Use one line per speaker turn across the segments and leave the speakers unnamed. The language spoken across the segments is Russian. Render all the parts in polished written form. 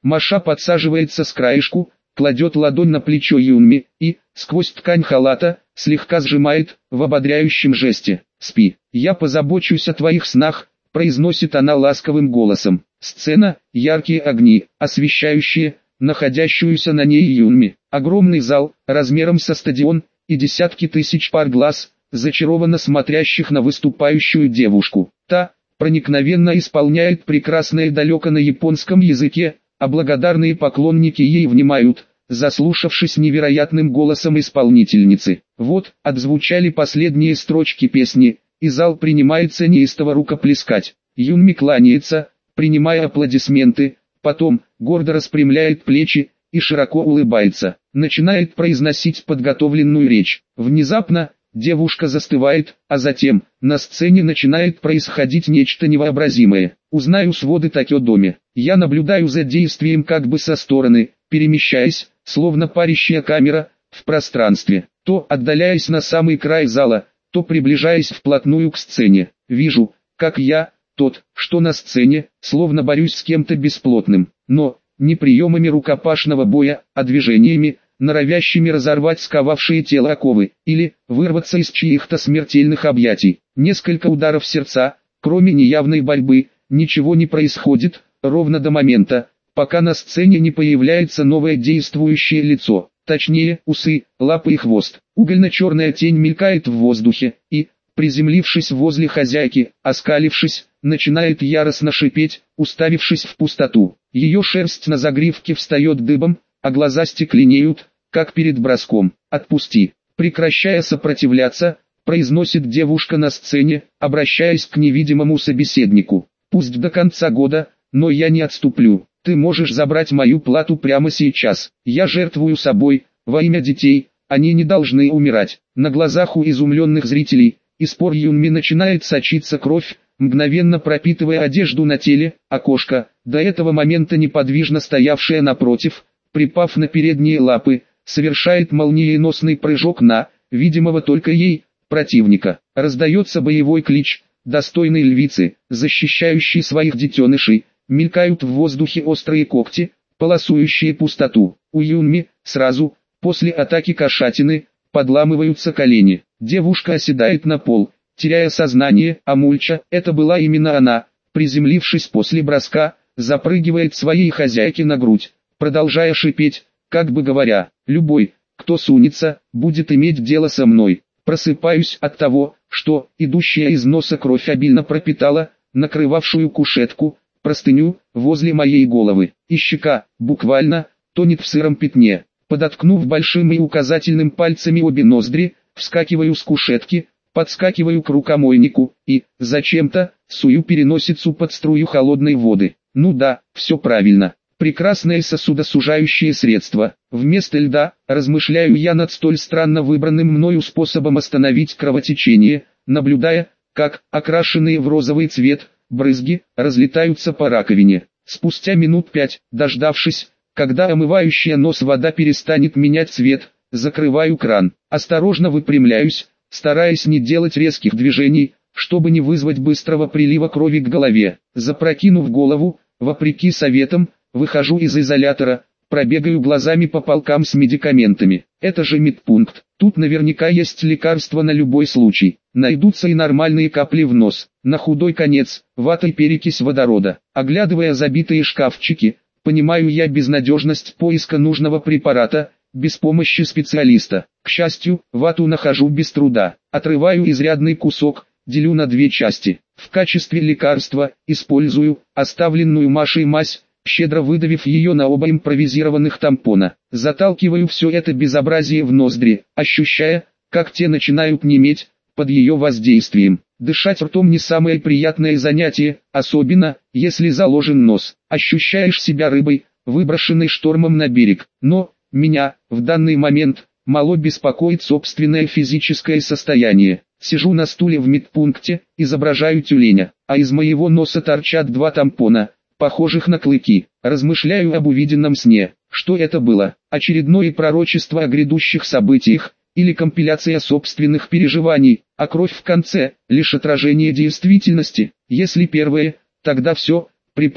Маша подсаживается с краешку, кладет ладонь на плечо Юнми и, сквозь ткань халата, слегка сжимает, в ободряющем жесте. «Спи, я позабочусь о твоих снах», произносит она ласковым голосом. Сцена, яркие огни, освещающие находящуюся на ней Юнми. Огромный зал, размером со стадион, и десятки тысяч пар глаз, зачарованно смотрящих на выступающую девушку. Та, проникновенно исполняет прекрасное далеко на японском языке, а благодарные поклонники ей внимают, заслушавшись невероятным голосом исполнительницы. Вот, отзвучали последние строчки песни, и зал принимается неистово рукоплескать. Юнми кланяется, принимая аплодисменты, потом, гордо распрямляет плечи, и широко улыбается. Начинает произносить подготовленную речь. Внезапно, девушка застывает, а затем, на сцене начинает происходить нечто невообразимое. Узнаю своды Токё-доме. Я наблюдаю за действием как бы со стороны, перемещаясь, словно парящая камера, в пространстве. То отдаляясь на самый край зала, то приближаясь вплотную к сцене. Вижу, как я, тот, что на сцене, словно борюсь с кем-то бесплотным. Но, не приемами рукопашного боя, а движениями, норовящими разорвать сковавшие тело оковы, или вырваться из чьих-то смертельных объятий. Несколько ударов сердца, кроме неявной борьбы, ничего не происходит, ровно до момента, пока на сцене не появляется новое действующее лицо, точнее, усы, лапы и хвост. Угольно-черная тень мелькает в воздухе, и, приземлившись возле хозяйки, оскалившись, начинает яростно шипеть, уставившись в пустоту. Ее шерсть на загривке встает дыбом, а глаза стекленеют, как перед броском. «Отпусти!» Прекращая сопротивляться, произносит девушка на сцене, обращаясь к невидимому собеседнику. «Пусть до конца года, но я не отступлю. Ты можешь забрать мою плату прямо сейчас. Я жертвую собой, во имя детей, они не должны умирать». На глазах у изумленных зрителей, из пор Юнми начинает сочиться кровь, мгновенно пропитывая одежду на теле, а кошка, до этого момента неподвижно стоявшая напротив, припав на передние лапы, совершает молниеносный прыжок на, видимого только ей, противника. Раздается боевой клич, достойный львицы, защищающей своих детенышей, мелькают в воздухе острые когти, полосующие пустоту. У Юнми, сразу, после атаки кошатины, подламываются колени. Девушка оседает на пол, теряя сознание, а Мульча, это была именно она, приземлившись после броска, запрыгивает своей хозяйке на грудь, продолжая шипеть, как бы говоря, «Любой, кто сунется, будет иметь дело со мной». Просыпаюсь от того, что, идущая из носа кровь обильно пропитала, накрывавшую кушетку, простыню, возле моей головы, и щека, буквально, тонет в сыром пятне. Подоткнув большим и указательным пальцами обе ноздри, вскакиваю с кушетки, подскакиваю к рукомойнику, и, зачем-то, сую переносицу под струю холодной воды. Ну да, все правильно. Прекрасное сосудосужающее средство. Вместо льда, размышляю я над столь странно выбранным мною способом остановить кровотечение, наблюдая, как, окрашенные в розовый цвет, брызги, разлетаются по раковине. Спустя минут 5, дождавшись, когда омывающая нос вода перестанет менять цвет, закрываю кран. Осторожно выпрямляюсь, стараясь не делать резких движений, чтобы не вызвать быстрого прилива крови к голове. Запрокинув голову, вопреки советам, выхожу из изолятора, пробегаю глазами по полкам с медикаментами. Это же медпункт. Тут наверняка есть лекарства на любой случай. Найдутся и нормальные капли в нос. На худой конец, вата и перекись водорода. Оглядывая забитые шкафчики, понимаю я безнадежность поиска нужного препарата, без помощи специалиста. К счастью, вату нахожу без труда. Отрываю изрядный кусок, делю на две части. В качестве лекарства использую оставленную Машей мазь, щедро выдавив ее на оба импровизированных тампона. Заталкиваю все это безобразие в ноздри, ощущая, как те начинают неметь, под ее воздействием. Дышать ртом не самое приятное занятие, особенно, если заложен нос. Ощущаешь себя рыбой, выброшенной штормом на берег. Но, меня, в данный момент, мало беспокоит собственное физическое состояние. Сижу на стуле в медпункте, изображаю тюленя, а из моего носа торчат два тампона, похожих на клыки. Размышляю об увиденном сне. Что это было? Очередное пророчество о грядущих событиях, или компиляция собственных переживаний, а кровь в конце – лишь отражение действительности? Если первое, тогда все, приплыли.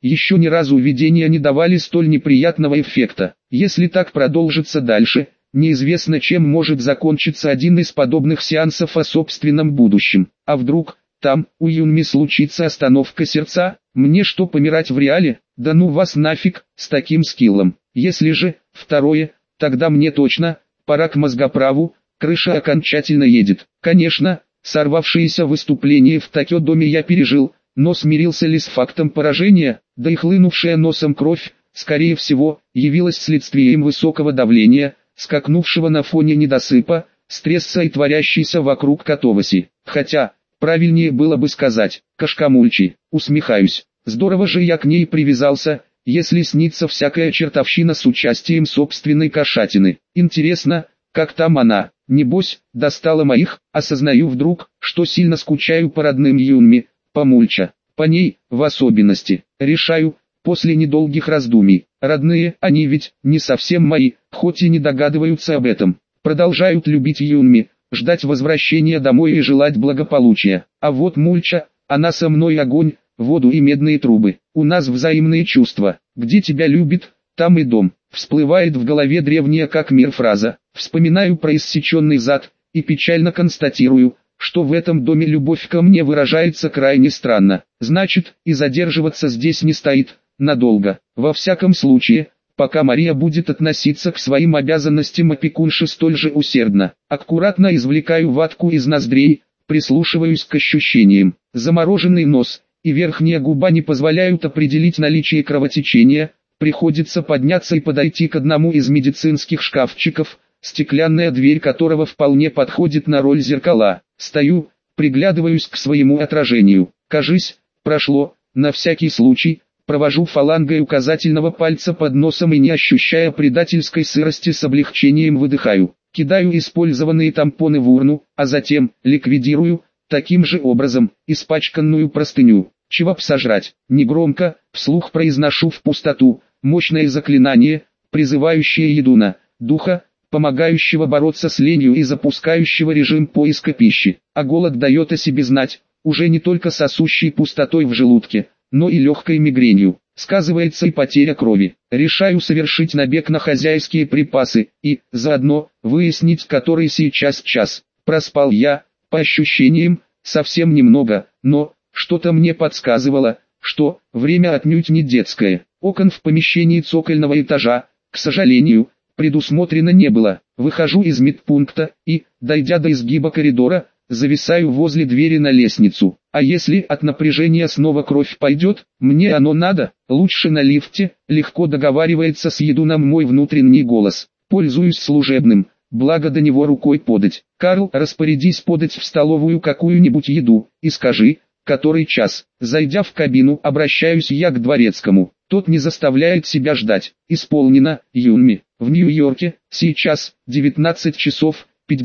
Еще ни разу видения не давали столь неприятного эффекта. Если так продолжится дальше, неизвестно, чем может закончиться один из подобных сеансов о собственном будущем. А вдруг, там, у Юнми случится остановка сердца? Мне что, помирать в реале? Да ну вас нафиг, с таким скиллом. Если же, второе, тогда мне точно, пора к мозгоправу, крыша окончательно едет. Конечно, сорвавшееся выступление в Токё-доме я пережил, но смирился ли с фактом поражения? Да и хлынувшая носом кровь, скорее всего, явилась следствием высокого давления, скакнувшего на фоне недосыпа, стресса и творящейся вокруг катавасии. Хотя, правильнее было бы сказать, кашкамульчи. Усмехаюсь. Здорово же я к ней привязался, если снится всякая чертовщина с участием собственной кошатины. Интересно, как там она? Небось, достала моих. Осознаю вдруг, что сильно скучаю по родным Юнми, по Мульча, по ней, в особенности. Решаю, после недолгих раздумий. Родные, они ведь, не совсем мои, хоть и не догадываются об этом. Продолжают любить Юнми, ждать возвращения домой и желать благополучия. А вот Мульча, она со мной огонь, воду и медные трубы. У нас взаимные чувства. Где тебя любит, там и дом. Всплывает в голове древняя как мир фраза. Вспоминаю про иссеченный зад, и печально констатирую, что в этом доме любовь ко мне выражается крайне странно. Значит, и задерживаться здесь не стоит, надолго. Во всяком случае, пока Мария будет относиться к своим обязанностям опекунши столь же усердно. Аккуратно извлекаю ватку из ноздрей, прислушиваюсь к ощущениям. Замороженный нос и верхняя губа не позволяют определить наличие кровотечения. Приходится подняться и подойти к одному из медицинских шкафчиков, стеклянная дверь которого вполне подходит на роль зеркала. Стою, приглядываюсь к своему отражению. Кажись, прошло, на всякий случай, провожу фалангой указательного пальца под носом и, не ощущая предательской сырости, с облегчением выдыхаю. Кидаю использованные тампоны в урну, а затем ликвидирую, таким же образом, испачканную простыню. Чего б сожрать? Негромко, вслух произношу в пустоту мощное заклинание, призывающее Едуна, духа, помогающего бороться с ленью и запускающего режим поиска пищи. А голод дает о себе знать, уже не только сосущей пустотой в желудке, но и легкой мигренью. Сказывается и потеря крови. Решаю совершить набег на хозяйские припасы и, заодно, выяснить, который сейчас час. Проспал я, по ощущениям, совсем немного, но что-то мне подсказывало, что время отнюдь не детское. Окон в помещении цокольного этажа, к сожалению, предусмотрено не было. Выхожу из медпункта и, дойдя до изгиба коридора, зависаю возле двери на лестницу. А если от напряжения снова кровь пойдет, мне оно надо? Лучше на лифте, легко договаривается с Едуном мой внутренний голос. Пользуюсь служебным, благо до него рукой подать. Карл, распорядись подать в столовую какую-нибудь еду, и скажи, который час. Зайдя в кабину, обращаюсь я к дворецкому. Тот не заставляет себя ждать. Исполнено, Юнми. В Нью-Йорке, сейчас, 19 часов,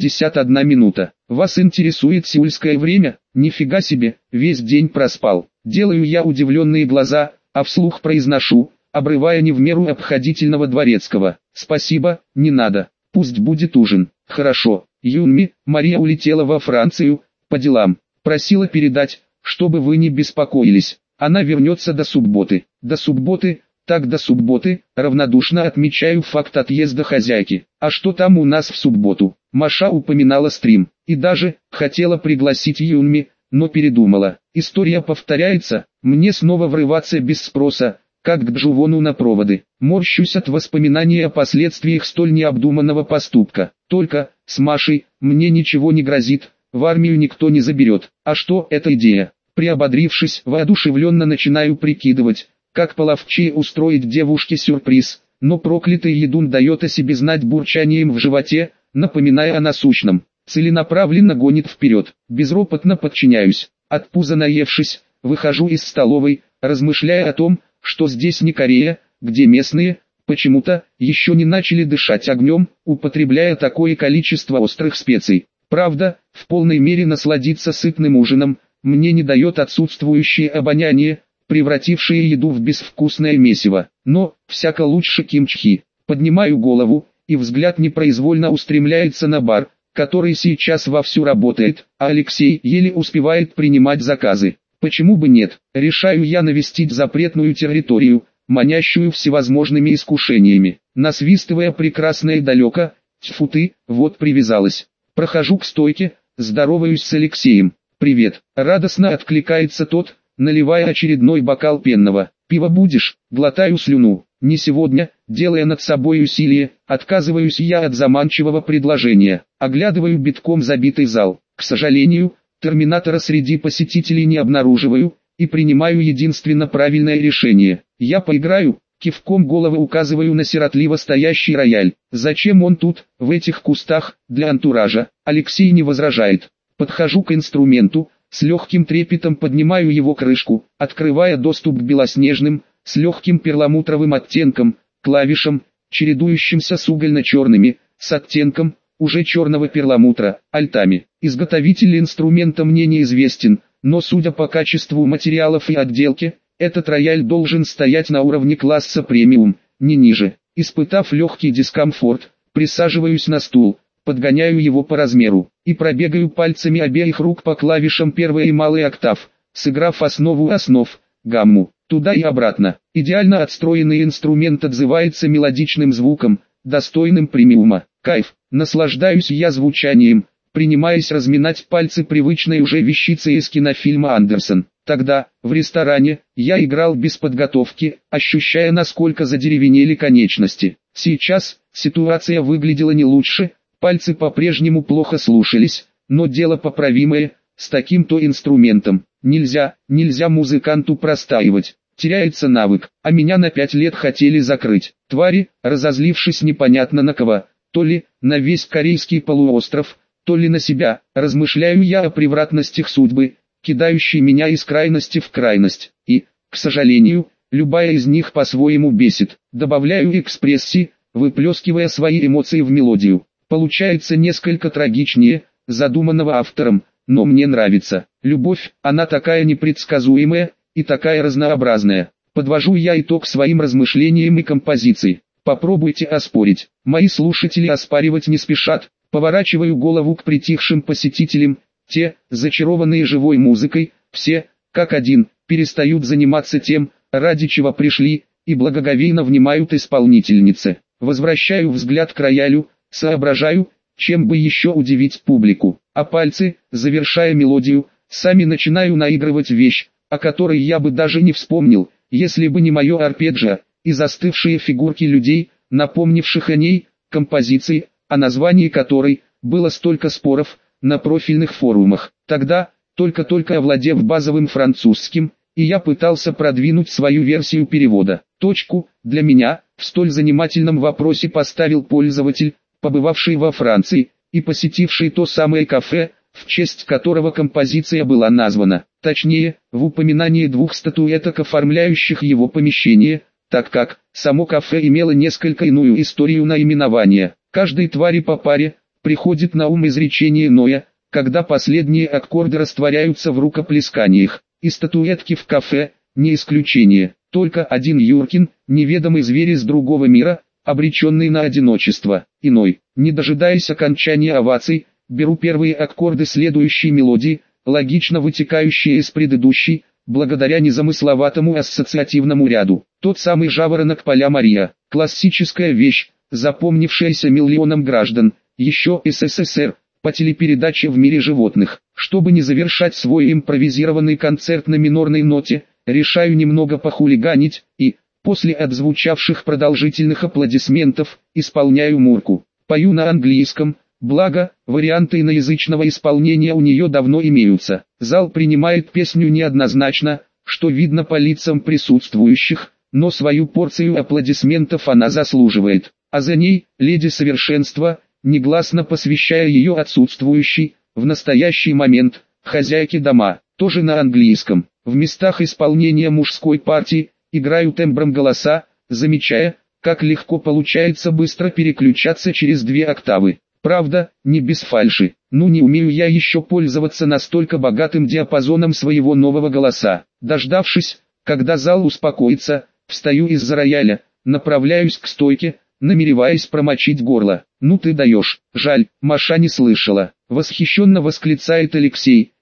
51 минута. Вас интересует сеульское время? Нифига себе, весь день проспал. Делаю я удивленные глаза, а вслух произношу, обрывая не в меру обходительного дворецкого. Спасибо, не надо. Пусть будет ужин. Хорошо. Юнми, Мария улетела во Францию, по делам. Просила передать, чтобы вы не беспокоились. Она вернется до субботы. До субботы, так до субботы, равнодушно отмечаю факт отъезда хозяйки. А что там у нас в субботу? Маша упоминала стрим, и даже хотела пригласить Юнми, но передумала. История повторяется, мне снова врываться без спроса, как к Джувону на проводы. Морщусь от воспоминаний о последствиях столь необдуманного поступка. Только, с Машей, мне ничего не грозит, в армию никто не заберет. А что эта идея? Приободрившись, воодушевленно начинаю прикидывать, как половчее устроить девушке сюрприз, но проклятый Едун дает о себе знать бурчанием в животе, напоминая о насущном. Целенаправленно гонит вперед, безропотно подчиняюсь. От пуза наевшись, выхожу из столовой, размышляя о том, что здесь не Корея, где местные, почему-то, еще не начали дышать огнем, употребляя такое количество острых специй. Правда, в полной мере насладиться сытным ужином, мне не дает отсутствующее обоняние, превратившее еду в безвкусное месиво. Но, всяко лучше кимчхи. Поднимаю голову, и взгляд непроизвольно устремляется на бар, который сейчас вовсю работает, а Алексей еле успевает принимать заказы. Почему бы нет? Решаю я навестить запретную территорию, манящую всевозможными искушениями. Насвистывая прекрасно и далеко, тьфу ты, вот привязалась. Прохожу к стойке, здороваюсь с Алексеем. «Привет», радостно откликается тот, наливая очередной бокал пенного. «Пиво будешь?» Глотаю слюну. «Не сегодня», делая над собой усилие, отказываюсь я от заманчивого предложения. Оглядываю битком забитый зал. К сожалению, терминатора среди посетителей не обнаруживаю, и принимаю единственно правильное решение. Я поиграю, кивком головы указываю на сиротливо стоящий рояль. Зачем он тут, в этих кустах, для антуража? Алексей не возражает. Подхожу к инструменту, с легким трепетом поднимаю его крышку, открывая доступ к белоснежным, с легким перламутровым оттенком, клавишам, чередующимся с угольно-черными, с оттенком, уже черного перламутра, альтами. Изготовитель инструмента мне неизвестен, но судя по качеству материалов и отделке, этот рояль должен стоять на уровне класса премиум, не ниже. Испытав легкий дискомфорт, присаживаюсь на стул, подгоняю его по размеру, и пробегаю пальцами обеих рук по клавишам первой и малой октав, сыграв основу основ, гамму, туда и обратно. Идеально отстроенный инструмент отзывается мелодичным звуком, достойным премиума. Кайф, наслаждаюсь я звучанием, принимаясь разминать пальцы привычной уже вещицей из кинофильма «Андерсон». Тогда, в ресторане, я играл без подготовки, ощущая, насколько задеревенели конечности. Сейчас, ситуация выглядела не лучше, пальцы по-прежнему плохо слушались, но дело поправимое, с таким-то инструментом. Нельзя музыканту простаивать, теряется навык, а меня на 5 лет хотели закрыть. Твари, разозлившись непонятно на кого, то ли на весь корейский полуостров, то ли на себя, размышляю я о превратностях судьбы, кидающей меня из крайности в крайность, и, к сожалению, любая из них по-своему бесит. Добавляю экспрессии, выплескивая свои эмоции в мелодию. Получается несколько трагичнее, задуманного автором, но мне нравится. Любовь, она такая непредсказуемая, и такая разнообразная. Подвожу я итог своим размышлениям и композиции. Попробуйте оспорить. Мои слушатели оспаривать не спешат. Поворачиваю голову к притихшим посетителям. Те, зачарованные живой музыкой, все, как один, перестают заниматься тем, ради чего пришли, и благоговейно внимают исполнительнице. Возвращаю взгляд к роялю, соображаю, чем бы еще удивить публику. А пальцы, завершая мелодию, сами начинаю наигрывать вещь, о которой я бы даже не вспомнил, если бы не мое арпеджио, и застывшие фигурки людей, напомнивших о ней, композиции, о названии которой было столько споров на профильных форумах. Тогда, только-только овладев базовым французским, и я пытался продвинуть свою версию перевода. Точку для меня в столь занимательном вопросе поставил пользователь, побывавший во Франции и посетивший то самое кафе, в честь которого композиция была названа. Точнее, в упоминании 2 статуэток, оформляющих его помещение, так как само кафе имело несколько иную историю наименования. Каждой твари по паре приходит на ум изречение Ноя, когда последние аккорды растворяются в рукоплесканиях. И статуэтки в кафе не исключение. Только один Юркин, неведомый зверь из другого мира, обреченный на одиночество. Иной, не дожидаясь окончания оваций, беру первые аккорды следующей мелодии, логично вытекающие из предыдущей, благодаря незамысловатому ассоциативному ряду. Тот самый жаворонок поля Мария, классическая вещь, запомнившаяся миллионам граждан, еще СССР, по телепередаче «В мире животных». Чтобы не завершать свой импровизированный концерт на минорной ноте, решаю немного похулиганить, и, после отзвучавших продолжительных аплодисментов, исполняю мурку. Пою на английском, благо, варианты иноязычного исполнения у нее давно имеются. Зал принимает песню неоднозначно, что видно по лицам присутствующих, но свою порцию аплодисментов она заслуживает. А за ней, леди совершенства, негласно посвящая ее отсутствующей, в настоящий момент, хозяйке дома, тоже на английском. В местах исполнения мужской партии, играю тембром голоса, замечая, как легко получается быстро переключаться через 2 октавы. Правда, не без фальши. Ну не умею я еще пользоваться настолько богатым диапазоном своего нового голоса. Дождавшись, когда зал успокоится, встаю из-за рояля, направляюсь к стойке, намереваясь промочить горло. «Ну ты даешь, жаль, Маша не слышала», — восхищенно восклицает Алексей,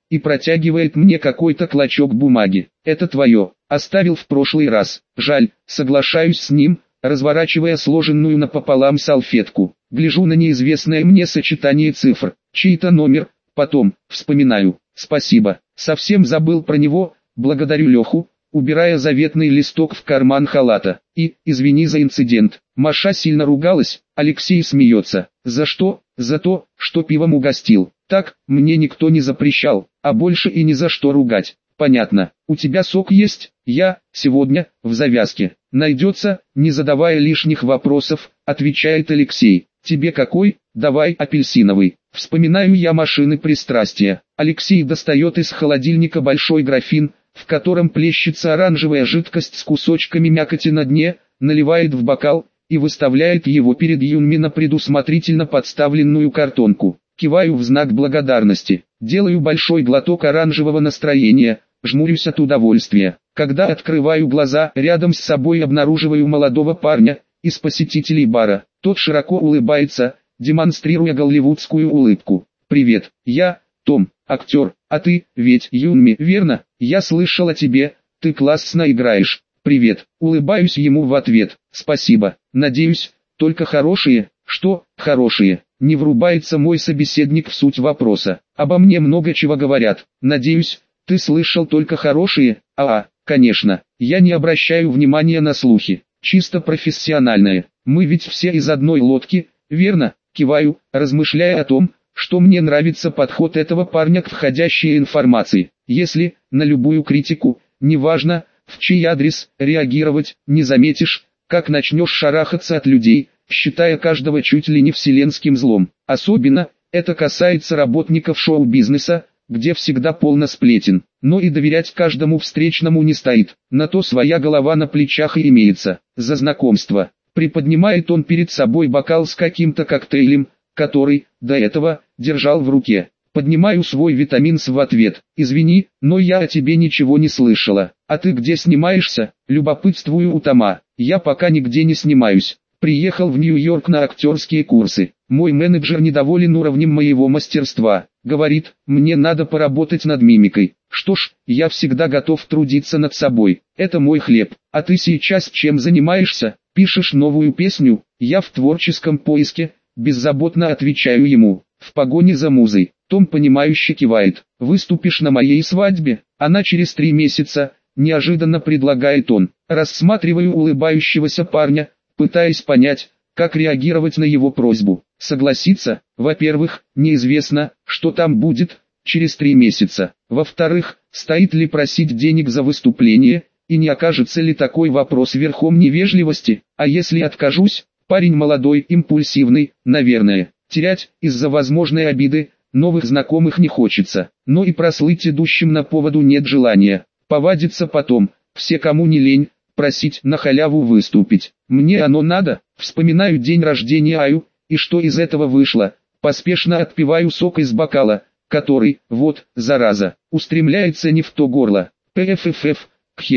и протягивает мне какой-то клочок бумаги. Это твое, оставил в прошлый раз. Жаль, соглашаюсь с ним, разворачивая сложенную напополам салфетку. Гляжу на неизвестное мне сочетание цифр, чей-то номер, потом, вспоминаю. Спасибо, совсем забыл про него, благодарю Леху, убирая заветный листок в карман халата. И, извини за инцидент. Маша сильно ругалась, Алексей смеется. За что? За то, что пивом угостил. Так, мне никто не запрещал, а больше и ни за что ругать. Понятно. У тебя сок есть? Я, сегодня, в завязке. Найдется, не задавая лишних вопросов, отвечает Алексей. Тебе какой? Давай апельсиновый. Вспоминаю я машины пристрастия. Алексей достает из холодильника большой графин, в котором плещется оранжевая жидкость с кусочками мякоти на дне, наливает в бокал и выставляет его перед Юнми на предусмотрительно подставленную картонку. Киваю в знак благодарности, делаю большой глоток оранжевого настроения, жмурюсь от удовольствия. Когда открываю глаза, рядом с собой обнаруживаю молодого парня из посетителей бара. Тот широко улыбается, демонстрируя голливудскую улыбку. «Привет, я, Том, актер, а ты, ведь Юнми, верно? Я слышал о тебе, ты классно играешь. Привет», улыбаюсь ему в ответ. «Спасибо, надеюсь, только хорошие». «Что, хорошие?» Не врубается мой собеседник в суть вопроса. «Обо мне много чего говорят. Надеюсь, ты слышал только хорошие?» Конечно, я не обращаю внимания на слухи. Чисто профессиональные. Мы ведь все из одной лодки, верно?» Киваю, размышляя о том, что мне нравится подход этого парня к входящей информации. Если, на любую критику, неважно, в чей адрес, реагировать, не заметишь, как начнешь шарахаться от людей, считая каждого чуть ли не вселенским злом. Особенно, это касается работников шоу-бизнеса, где всегда полно сплетен. Но и доверять каждому встречному не стоит, на то своя голова на плечах и имеется. За знакомство. Приподнимает он перед собой бокал с каким-то коктейлем, который, до этого, держал в руке. Поднимаю свой витаминс в ответ. «Извини, но я о тебе ничего не слышала. А ты где снимаешься?» Любопытствую у Тома. «Я пока нигде не снимаюсь. Приехал в Нью-Йорк на актерские курсы. Мой менеджер недоволен уровнем моего мастерства. Говорит, мне надо поработать над мимикой. Что ж, я всегда готов трудиться над собой. Это мой хлеб. А ты сейчас чем занимаешься? Пишешь новую песню?» Я в творческом поиске, беззаботно отвечаю ему. В погоне за музой. Том понимающе кивает. «Выступишь на моей свадьбе? Она через 3 месяца», неожиданно предлагает он. Рассматриваю улыбающегося парня, пытаясь понять, как реагировать на его просьбу. Согласиться? Во-первых, неизвестно, что там будет через 3 месяца. Во-вторых, стоит ли просить денег за выступление, и не окажется ли такой вопрос верхом невежливости. А если откажусь? Парень молодой, импульсивный, наверное. Терять, из-за возможной обиды, новых знакомых не хочется. Но и прослыть идущим на поводу нет желания. Повадиться потом, все кому не лень, просить на халяву выступить. Мне оно надо? Вспоминаю день рождения Аю, и что из этого вышло. Поспешно отпиваю сок из бокала, который, вот, зараза, устремляется не в то горло. ПФФФ,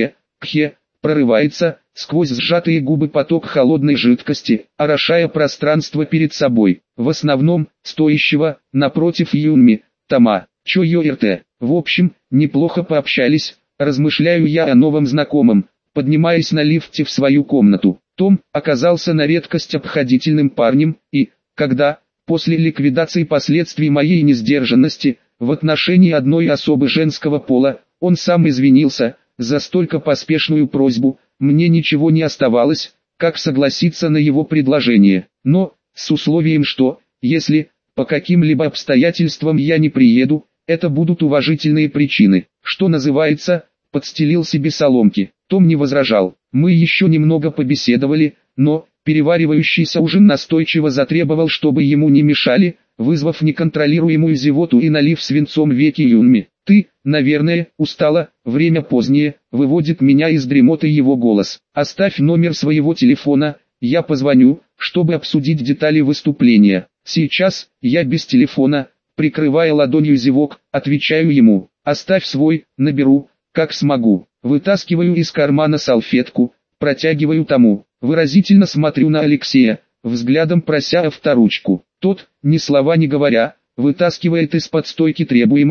кхе, прорывается, сквозь сжатые губы поток холодной жидкости, орошая пространство перед собой, в основном, стоящего, напротив Юнми, Тома, Чо-Йо-РТ. В общем, неплохо пообщались, размышляю я о новом знакомом, поднимаясь на лифте в свою комнату. Том оказался на редкость обходительным парнем, и, когда, после ликвидации последствий моей несдержанности, в отношении одной особы женского пола, он сам извинился за столько поспешную просьбу, мне ничего не оставалось, как согласиться на его предложение. Но, с условием, что, если, по каким-либо обстоятельствам я не приеду, это будут уважительные причины, что называется, подстелил себе соломки. Том не возражал. Мы еще немного побеседовали, но, переваривающийся ужин настойчиво затребовал, чтобы ему не мешали, вызвав неконтролируемую зевоту и налив свинцом веки Юнми. «Ты, наверное, устала, время позднее», выводит меня из дремоты его голос. «Оставь номер своего телефона, я позвоню, чтобы обсудить детали выступления». «Сейчас, я без телефона», прикрывая ладонью зевок, отвечаю ему. «Оставь свой, наберу, как смогу». Вытаскиваю из кармана салфетку, протягиваю Тому. Выразительно смотрю на Алексея, взглядом прося авторучку. Тот, ни слова не говоря, вытаскивает из-под стойки требуемое,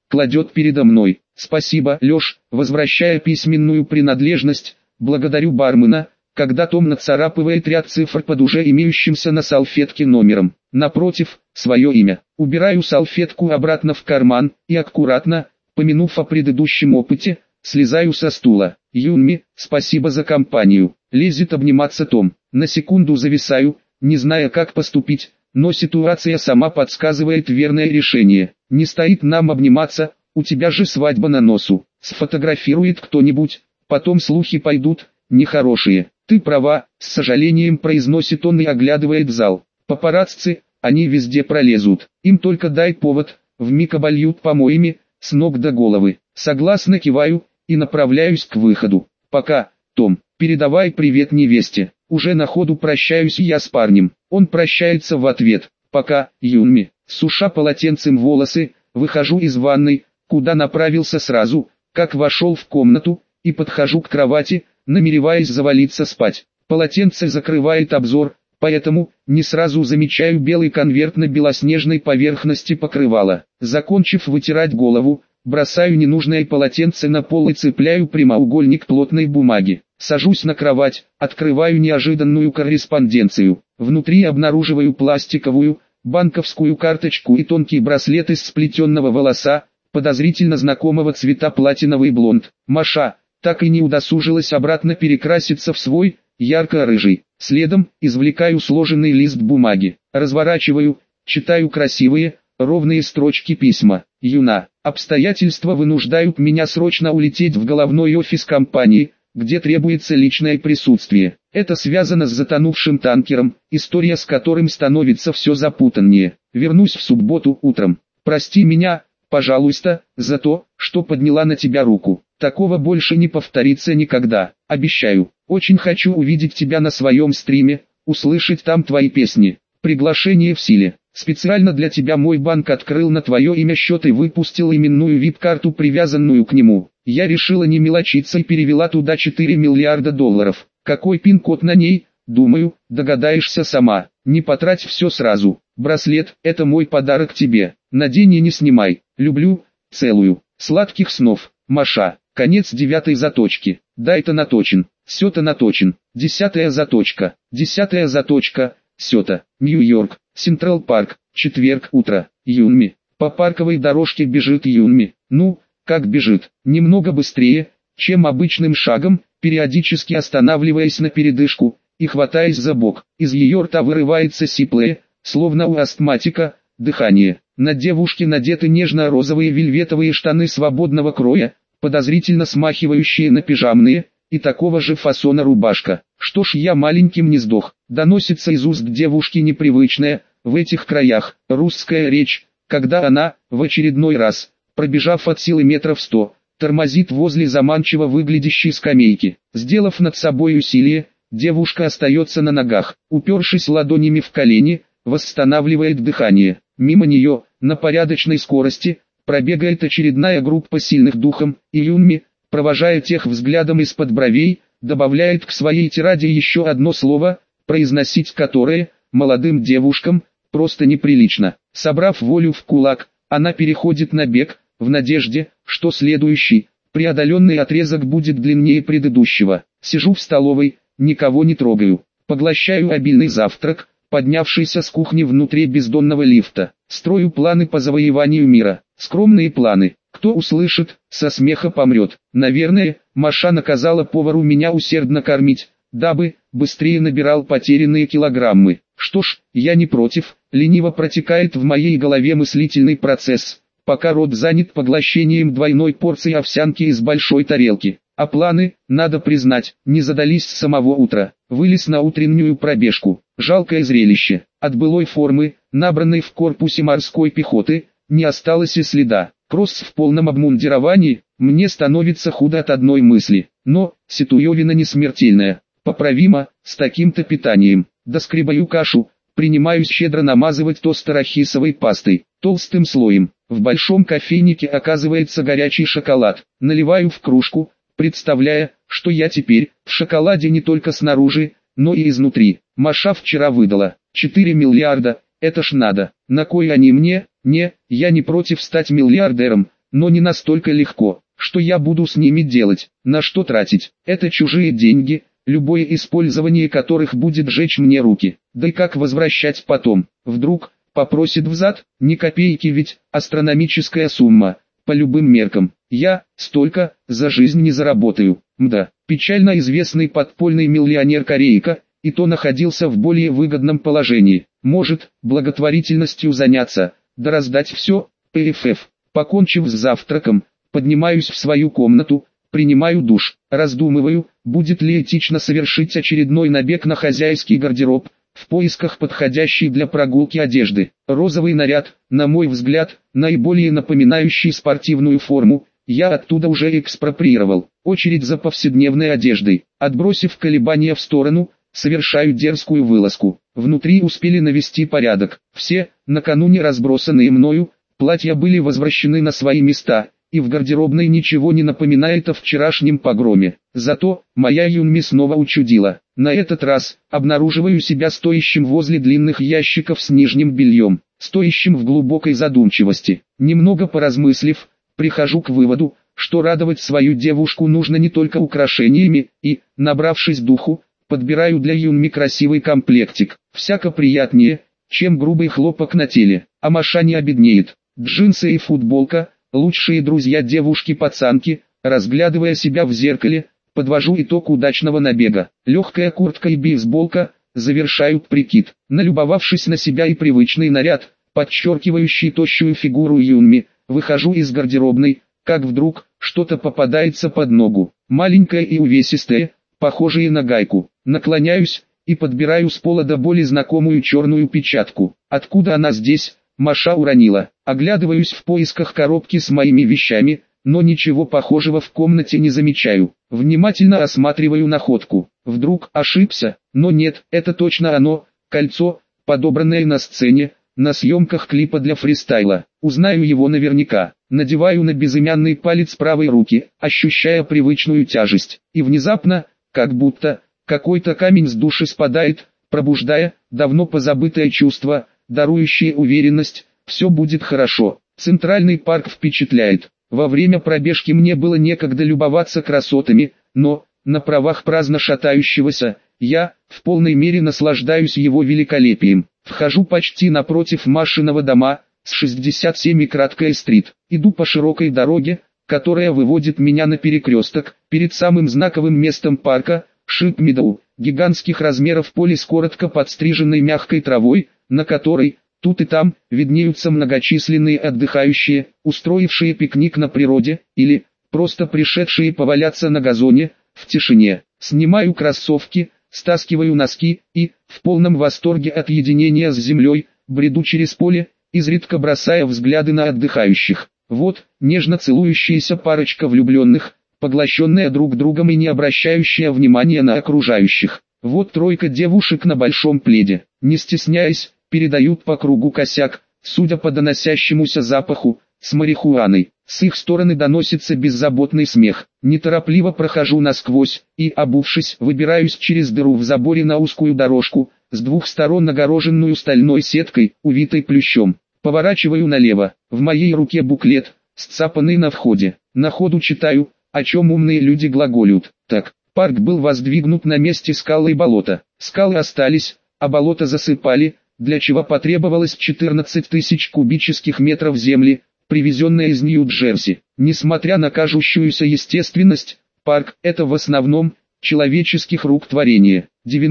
кладет передо мной. Спасибо, Лёш, возвращая письменную принадлежность, благодарю бармена, когда Том нацарапывает ряд цифр под уже имеющимся на салфетке номером. Напротив, свое имя. Убираю салфетку обратно в карман и аккуратно, помянув о предыдущем опыте, слезаю со стула. Юнми, спасибо за компанию. Лезет обниматься Том. На секунду зависаю, не зная как поступить, но ситуация сама подсказывает верное решение. Не стоит нам обниматься, у тебя же свадьба на носу. Сфотографирует кто-нибудь, потом слухи пойдут, нехорошие. Ты права, с сожалением произносит он и оглядывает зал. Папарацци, они везде пролезут. Им только дай повод, вмиг обольют помоями, с ног до головы. Согласно киваю, и направляюсь к выходу. Пока, Том, передавай привет невесте. Уже на ходу прощаюсь я с парнем. Он прощается в ответ. Пока, Юнми. Суша полотенцем волосы, выхожу из ванной, куда направился сразу, как вошел в комнату, и подхожу к кровати, намереваясь завалиться спать. Полотенце закрывает обзор, поэтому не сразу замечаю белый конверт на белоснежной поверхности покрывала. Закончив вытирать голову, бросаю ненужное полотенце на пол и цепляю прямоугольник плотной бумаги. Сажусь на кровать, открываю неожиданную корреспонденцию. Внутри обнаруживаю пластиковую, банковскую карточку и тонкий браслет из сплетенного волоса, подозрительно знакомого цвета платиновый блонд. Маша так и не удосужилась обратно перекраситься в свой, ярко-рыжий. Следом, извлекаю сложенный лист бумаги, разворачиваю, читаю красивые, ровные строчки письма. Юна, обстоятельства вынуждают меня срочно улететь в головной офис компании, где требуется личное присутствие. Это связано с затонувшим танкером, история с которым становится все запутаннее. Вернусь в субботу утром. Прости меня, пожалуйста, за то, что подняла на тебя руку. Такого больше не повторится никогда. Обещаю. Очень хочу увидеть тебя на своем стриме, услышать там твои песни. Приглашение в силе. Специально для тебя мой банк открыл на твое имя счет и выпустил именную VIP-карту, привязанную к нему. Я решила не мелочиться и перевела туда 4 миллиарда долларов. Какой пин-код на ней, думаю, догадаешься сама. Не потрать все сразу. Браслет – это мой подарок тебе. Надень и не снимай. Люблю, целую. Сладких снов, Маша. Конец 9 заточки. Дай-то наточен. Сё-то наточен. 10 заточка. 10 заточка. Сё-то. Нью-Йорк. Централ Парк. Четверг утро. Юнми. По парковой дорожке бежит Юнми. Ну, как бежит. Немного быстрее, чем обычным шагом, периодически останавливаясь на передышку и хватаясь за бок. Из ее рта вырывается сиплое, словно у астматика, дыхание. На девушке надеты нежно-розовые вельветовые штаны свободного кроя, подозрительно смахивающие на пижамные, и такого же фасона рубашка. Что ж, я маленьким не сдох. Доносится из уст девушки непривычная, в этих краях, русская речь, когда она, в очередной раз, пробежав от силы метров 100, тормозит возле заманчиво выглядящей скамейки. Сделав над собой усилие, девушка остается на ногах, упершись ладонями в колени, восстанавливает дыхание. Мимо нее, на порядочной скорости, пробегает очередная группа сильных духом, и Юнми, провожая тех взглядом из-под бровей, добавляет к своей тираде еще одно слово, произносить которое, молодым девушкам, просто неприлично. Собрав волю в кулак, она переходит на бег, в надежде, что следующий, преодоленный отрезок будет длиннее предыдущего. Сижу в столовой, никого не трогаю. Поглощаю обильный завтрак, поднявшийся с кухни внутри бездонного лифта. Строю планы по завоеванию мира. Скромные планы. Кто услышит, со смеха помрет. Наверное, Маша наказала повару меня усердно кормить, дабы быстрее набирал потерянные килограммы. Что ж, я не против. Лениво протекает в моей голове мыслительный процесс, пока рот занят поглощением двойной порции овсянки из большой тарелки. А планы, надо признать, не задались с самого утра. Вылез на утреннюю пробежку. Жалкое зрелище. От былой формы, набранной в корпусе морской пехоты, не осталось и следа. Кросс в полном обмундировании, мне становится худо от одной мысли. Но, ситуевина не смертельная. Поправимо, с таким-то питанием. Доскребаю кашу, принимаюсь щедро намазывать тост арахисовой пастой, толстым слоем. В большом кофейнике оказывается горячий шоколад. Наливаю в кружку, представляя, что я теперь в шоколаде не только снаружи, но и изнутри. Маша вчера выдала 4 миллиарда, это ж надо. На кой они мне? Не, я не против стать миллиардером, но не настолько легко. Что я буду с ними делать, на что тратить? Это чужие деньги, любое использование которых будет жечь мне руки. Да и как возвращать потом? Вдруг попросит взад? Ни копейки, ведь астрономическая сумма. По любым меркам, я столько за жизнь не заработаю. Мда, печально известный подпольный миллионер Корейка, и то находился в более выгодном положении. Может, благотворительностью заняться, да раздать все, ПФФ. Покончив с завтраком, поднимаюсь в свою комнату, принимаю душ, раздумываю, будет ли этично совершить очередной набег на хозяйский гардероб, в поисках подходящей для прогулки одежды. Розовый наряд, на мой взгляд, наиболее напоминающий спортивную форму, я оттуда уже экспроприировал. Очередь за повседневной одеждой. Отбросив колебания в сторону, совершаю дерзкую вылазку. Внутри успели навести порядок. Все, накануне разбросанные мною, платья были возвращены на свои места, и в гардеробной ничего не напоминает о вчерашнем погроме. Зато, моя Юнми снова учудила. На этот раз, обнаруживаю себя стоящим возле длинных ящиков с нижним бельем, стоящим в глубокой задумчивости. Немного поразмыслив, прихожу к выводу, что радовать свою девушку нужно не только украшениями, и, набравшись духу, подбираю для Юнми красивый комплектик. Всяко приятнее, чем грубый хлопок на теле, а Маша не обеднеет. Джинсы и футболка – лучшие друзья девушки-пацанки. Разглядывая себя в зеркале, подвожу итог удачного набега. Легкая куртка и бейсболка завершают прикид. Налюбовавшись на себя и привычный наряд, подчеркивающий тощую фигуру Юнми, выхожу из гардеробной, как вдруг что-то попадается под ногу. Маленькое и увесистое, похожее на гайку. Наклоняюсь и подбираю с пола до боли знакомую черную печатку. Откуда она здесь? Маша уронила. Оглядываюсь в поисках коробки с моими вещами, но ничего похожего в комнате не замечаю. Внимательно осматриваю находку. Вдруг ошибся, но нет, это точно оно, кольцо, подобранное на сцене, на съемках клипа для фристайла. Узнаю его наверняка. Надеваю на безымянный палец правой руки, ощущая привычную тяжесть. И внезапно, как будто, какой-то камень с души спадает, пробуждая давно позабытое чувство, дарующее уверенность, все будет хорошо. Центральный парк впечатляет. Во время пробежки мне было некогда любоваться красотами, но, на правах праздно шатающегося, я, в полной мере наслаждаюсь его великолепием. Вхожу почти напротив Машиного дома, с 67 и краткая стрит. Иду по широкой дороге, которая выводит меня на перекресток, перед самым знаковым местом парка, Шип-Медоу, гигантских размеров поле с коротко подстриженной мягкой травой, на которой, тут и там, виднеются многочисленные отдыхающие, устроившие пикник на природе, или, просто пришедшие поваляться на газоне, в тишине. Снимаю кроссовки, стаскиваю носки, и, в полном восторге от единения с землей, бреду через поле, изредка бросая взгляды на отдыхающих. Вот, нежно целующаяся парочка влюбленных, поглощенная друг другом и не обращающая внимания на окружающих. Вот тройка девушек на большом пледе, не стесняясь, передают по кругу косяк, судя по доносящемуся запаху, с марихуаной. С их стороны доносится беззаботный смех. Неторопливо прохожу насквозь, и, обувшись, выбираюсь через дыру в заборе на узкую дорожку, с двух сторон огороженную стальной сеткой, увитой плющом. Поворачиваю налево, в моей руке буклет, сцапанный на входе. На ходу читаю, о чем умные люди глаголют. Так, парк был воздвигнут на месте скалы и болота. Скалы остались, а болото засыпали, для чего потребовалось 14 тысяч кубических метров земли, привезенная из Нью-Джерси. Несмотря на кажущуюся естественность, парк – это в основном человеческих рук творение.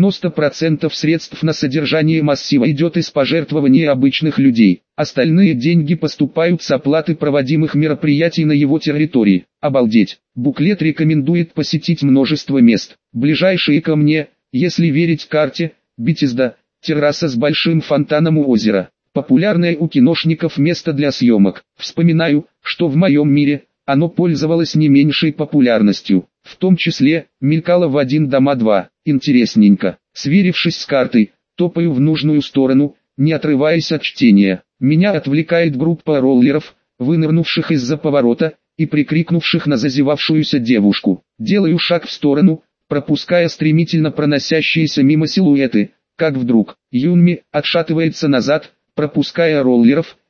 90% средств на содержание массива идет из пожертвований обычных людей. Остальные деньги поступают с оплаты проводимых мероприятий на его территории. Обалдеть! Буклет рекомендует посетить множество мест. Ближайшие ко мне, если верить карте, Бетезда, терраса с большим фонтаном у озера. Популярное у киношников место для съемок. Вспоминаю, что в моем мире оно пользовалось не меньшей популярностью. В том числе, мелькало в один дома два. Интересненько. Сверившись с картой, топаю в нужную сторону, не отрываясь от чтения. Меня отвлекает группа роллеров, вынырнувших из-за поворота и прикрикнувших на зазевавшуюся девушку. Делаю шаг в сторону, пропуская стремительно проносящиеся мимо силуэты, как вдруг Юнми отшатывается назад, пропуская роллеров,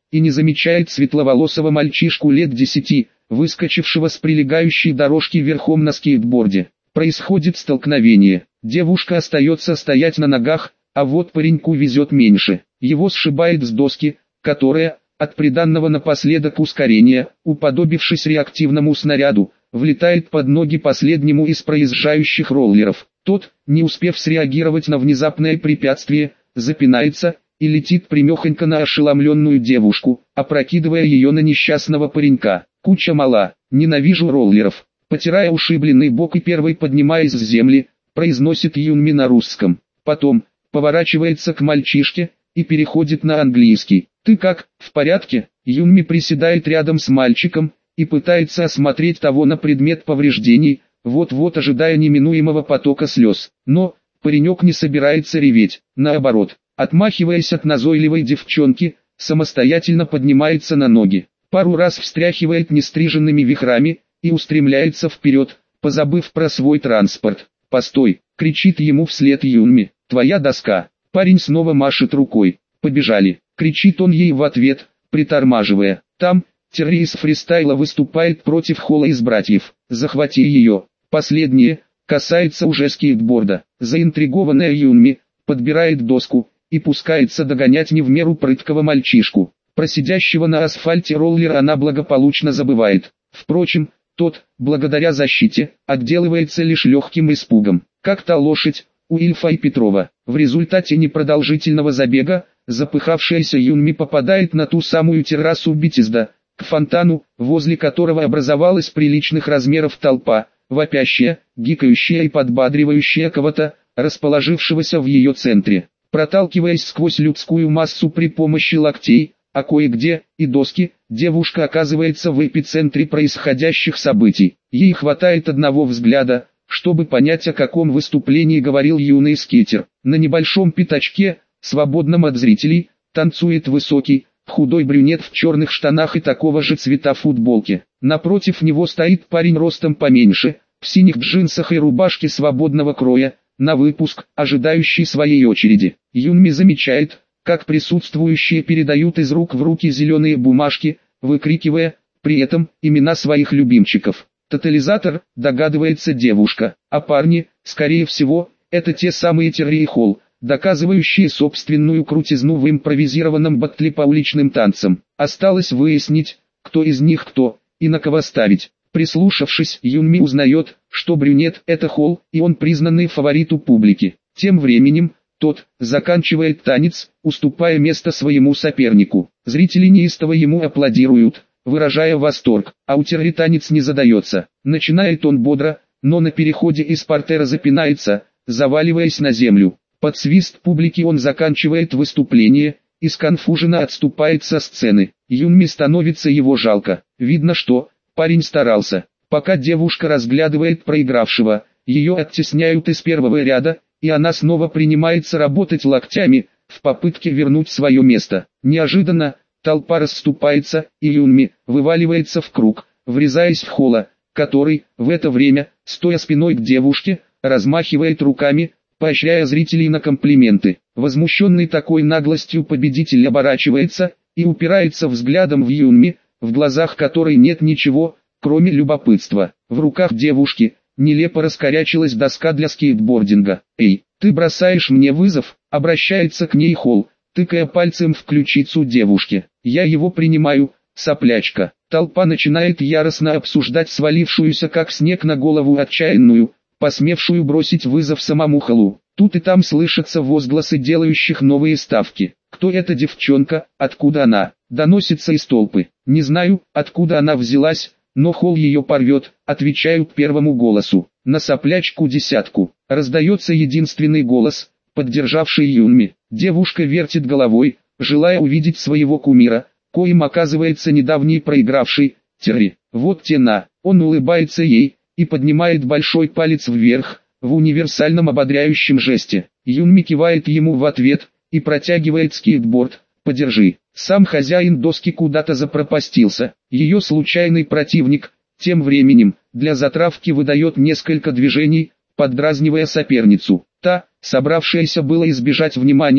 и не замечает светловолосого мальчишку лет 10, выскочившего с прилегающей дорожки верхом на скейтборде. Происходит столкновение. Девушка остается стоять на ногах, а вот пареньку везет меньше. Его сшибает с доски, которая, от приданного напоследок ускорения, уподобившись реактивному снаряду, влетает под ноги последнему из проезжающих роллеров. Тот, не успев среагировать на внезапное препятствие, запинается и летит прямехонько на ошеломленную девушку, опрокидывая ее на несчастного паренька. Куча мала, ненавижу роллеров. Потирая ушибленный бок и первой поднимаясь с земли, произносит Юнми на русском. Потом, поворачивается к мальчишке и переходит на английский. «Ты как, в порядке?» Юнми приседает рядом с мальчиком и пытается осмотреть того на предмет повреждений, вот-вот ожидая неминуемого потока слез. Но паренек не собирается реветь, наоборот, отмахиваясь от назойливой девчонки, самостоятельно поднимается на ноги, пару раз встряхивает нестриженными вихрами и устремляется вперед, позабыв про свой транспорт. «Постой!» — кричит ему вслед Юнми. «Твоя доска!» Парень снова машет рукой. «Побежали!» — кричит он ей в ответ, притормаживая. Там, Терри из фристайла выступает против Холла из братьев. «Захвати ее!» Последнее касается уже скейтборда. Заинтригованная Юнми подбирает доску и пускается догонять не в меру прыткого мальчишку. Про сидящего на асфальте роллера она благополучно забывает. Впрочем, тот, благодаря защите, отделывается лишь легким испугом. Как та лошадь у Ильфа и Петрова. В результате непродолжительного забега, запыхавшаяся Юнми попадает на ту самую террасу Бетизда, к фонтану, возле которого образовалась приличных размеров толпа, вопящая, гикающая и подбадривающая кого-то, расположившегося в ее центре. Проталкиваясь сквозь людскую массу при помощи локтей, а кое-где и доски, девушка оказывается в эпицентре происходящих событий. Ей хватает одного взгляда, чтобы понять, о каком выступлении говорил юный скейтер. На небольшом пятачке, свободном от зрителей, танцует высокий, худой брюнет в черных штанах и такого же цвета футболке. Напротив него стоит парень ростом поменьше, в синих джинсах и рубашке свободного кроя, на выпуск, ожидающий своей очереди. Юнми замечает, как присутствующие передают из рук в руки зеленые бумажки, выкрикивая, при этом, имена своих любимчиков. Тотализатор, догадывается девушка, а парни, скорее всего, это те самые Терри и Холл, доказывающие собственную крутизну в импровизированном баттле по уличным танцам. Осталось выяснить, кто из них кто, и на кого ставить. Прислушавшись, Юнми узнает, что брюнет – это Холл, и он признанный фаворит у публики. Тем временем, тот заканчивает танец, уступая место своему сопернику. Зрители неистово ему аплодируют, выражая восторг, а у Терри танец не задается. Начинает он бодро, но на переходе из портера запинается, заваливаясь на землю. Под свист публики он заканчивает выступление и сконфуженно отступает со сцены. Юнми становится его жалко. Видно, что парень старался. Пока девушка разглядывает проигравшего, ее оттесняют из первого ряда, и она снова принимается работать локтями в попытке вернуть свое место. Неожиданно толпа расступается, и Юнми вываливается в круг, врезаясь в Холла, который, в это время, стоя спиной к девушке, размахивает руками, поощряя зрителей на комплименты. Возмущенный такой наглостью победитель оборачивается и упирается взглядом в Юнми, в глазах которой нет ничего, кроме любопытства. В руках девушки нелепо раскорячилась доска для скейтбординга. «Эй, ты бросаешь мне вызов?» — обращается к ней Холл, тыкая пальцем в ключицу девушки. «Я его принимаю, соплячка». Толпа начинает яростно обсуждать свалившуюся как снег на голову отчаянную, посмевшую бросить вызов самому Холлу. Тут и там слышатся возгласы делающих новые ставки. «Кто эта девчонка, откуда она?» доносится из толпы. «Не знаю, откуда она взялась, но Холл ее порвет», отвечают первому голосу. «На соплячку десятку», раздается единственный голос, поддержавший Юнми. Девушка вертит головой, желая увидеть своего кумира, коим оказывается недавний проигравший, Терри. «Вот тена», он улыбается ей и поднимает большой палец вверх, в универсальном ободряющем жесте. Юнми кивает ему в ответ и протягивает скейтборд. «Подержи». Сам хозяин доски куда-то запропастился. Ее случайный противник, тем временем, для затравки выдает несколько движений, поддразнивая соперницу. Та, собравшаяся было избежать внимания,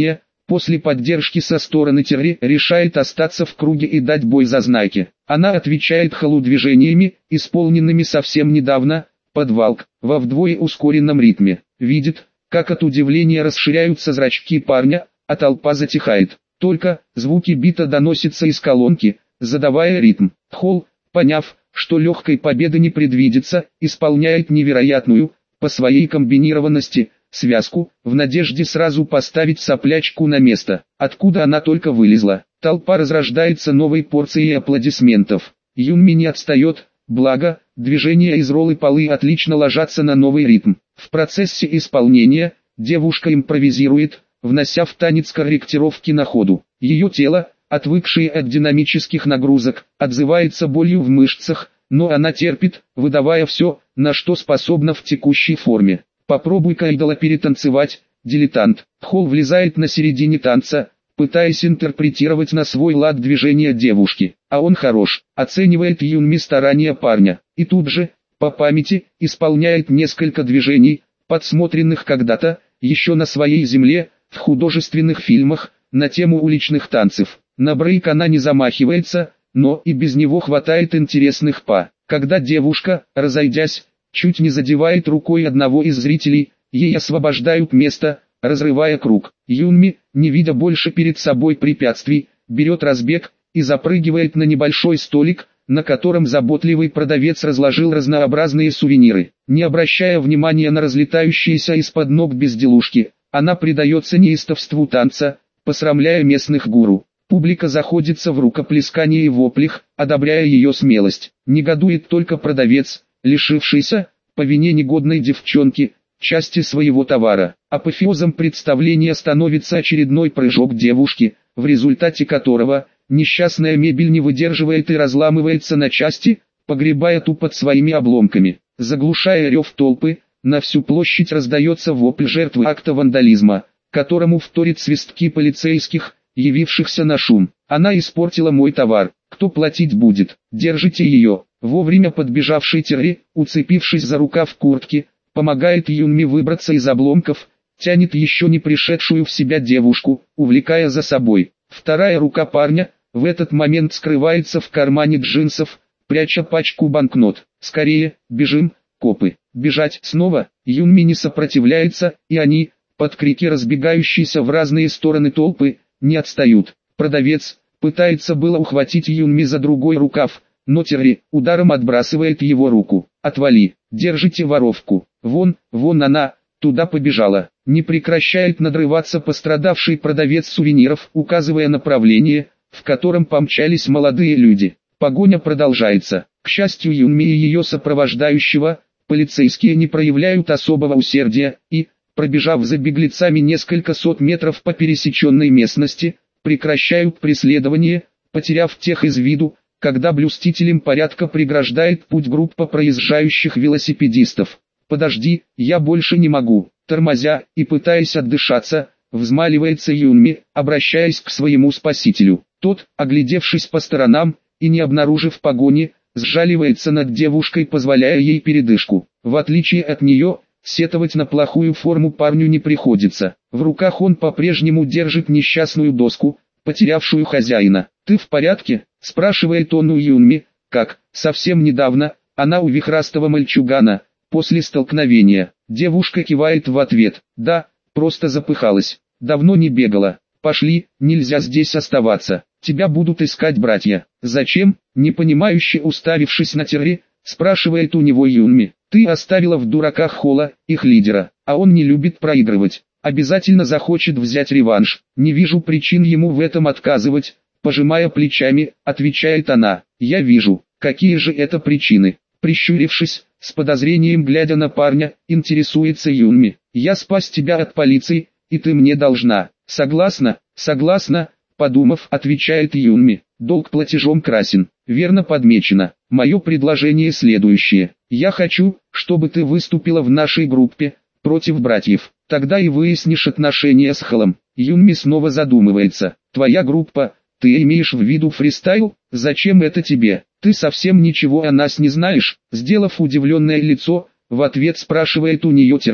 После поддержки со стороны Терри решает остаться в круге и дать бой Зазнайке. Она отвечает Халу движениями, исполненными совсем недавно, под валк, во вдвое ускоренном ритме. Видит, как от удивления расширяются зрачки парня, а толпа затихает. Только звуки бита доносятся из колонки, задавая ритм. Холл, поняв, что легкой победы не предвидится, исполняет невероятную, по своей комбинированности, связку, в надежде сразу поставить соплячку на место, откуда она только вылезла. Толпа разрождается новой порцией аплодисментов. Юнми не отстает, благо, движения из роллы полы отлично ложатся на новый ритм. В процессе исполнения, девушка импровизирует, внося в танец корректировки на ходу. Ее тело, отвыкшее от динамических нагрузок, отзывается болью в мышцах, но она терпит, выдавая все, на что способна в текущей форме. Попробуй-ка идола перетанцевать, дилетант. Холл влезает на середине танца, пытаясь интерпретировать на свой лад движения девушки. А он хорош, оценивает Юнми старания парня. И тут же, по памяти, исполняет несколько движений, подсмотренных когда-то, еще на своей земле, в художественных фильмах, на тему уличных танцев. На брейк она не замахивается, но и без него хватает интересных па. Когда девушка, разойдясь, чуть не задевает рукой одного из зрителей, ей освобождают место, разрывая круг. Юнми, не видя больше перед собой препятствий, берет разбег и запрыгивает на небольшой столик, на котором заботливый продавец разложил разнообразные сувениры. Не обращая внимания на разлетающиеся из-под ног безделушки, она предается неистовству танца, посрамляя местных гуру. Публика заходится в рукоплескании и воплях, одобряя ее смелость. Негодует только продавец, лишившийся, по вине негодной девчонки, части своего товара. Апофеозом представления становится очередной прыжок девушки, в результате которого несчастная мебель не выдерживает и разламывается на части, погребая ту под своими обломками. Заглушая рев толпы, на всю площадь раздается вопль жертвы акта вандализма, которому вторит свистки полицейских, явившихся на шум. Она испортила мой товар, кто платить будет? Держите ее. Вовремя подбежавший Терри, уцепившись за рукав куртки, помогает Юнми выбраться из обломков, тянет еще не пришедшую в себя девушку, увлекая за собой. Вторая рука парня, в этот момент скрывается в кармане джинсов, пряча пачку банкнот. Скорее, бежим, копы. Бежать снова, Юнми не сопротивляется, и они, под крики разбегающиеся в разные стороны толпы, не отстают. Продавец пытается было ухватить Юнми за другой рукав, но Терри ударом отбрасывает его руку. «Отвали, держите воровку, вон она, туда побежала». Не прекращает надрываться пострадавший продавец сувениров, указывая направление, в котором помчались молодые люди. Погоня продолжается. К счастью Юнми и ее сопровождающего, полицейские не проявляют особого усердия, и, пробежав за беглецами несколько сот метров по пересеченной местности, прекращают преследование, потеряв тех из виду, когда блюстителям порядка преграждает путь группа проезжающих велосипедистов. «Подожди, я больше не могу», тормозя и пытаясь отдышаться, взмаливается Юнми, обращаясь к своему спасителю. Тот, оглядевшись по сторонам и не обнаружив погони, сжаливается над девушкой, позволяя ей передышку. В отличие от нее, сетовать на плохую форму парню не приходится. В руках он по-прежнему держит несчастную доску, потерявшую хозяина. «Ты в порядке?» – спрашивает он у Юнми, как, совсем недавно, она у вихрастого мальчугана, после столкновения. Девушка кивает в ответ: «Да, просто запыхалась, давно не бегала. Пошли, нельзя здесь оставаться, тебя будут искать братья». «Зачем?» – непонимающе уставившись на Терри, спрашивает у него Юнми. «Ты оставила в дураках Холла, их лидера, а он не любит проигрывать. Обязательно захочет взять реванш. Не вижу причин ему в этом отказывать», пожимая плечами, отвечает она. «Я вижу, какие же это причины». Прищурившись, с подозрением глядя на парня, интересуется Юнми. «Я спас тебя от полиции, и ты мне должна». «Согласна, согласна», подумав, отвечает Юнми. «Долг платежом красен». «Верно подмечено. Мое предложение следующее. Я хочу, чтобы ты выступила в нашей группе, против братьев. Тогда и выяснишь отношения с Холлом». Юнми снова задумывается. «Твоя группа, ты имеешь в виду фристайл? Зачем это тебе? Ты совсем ничего о нас не знаешь?» Сделав удивленное лицо, в ответ спрашивает у нее Терри.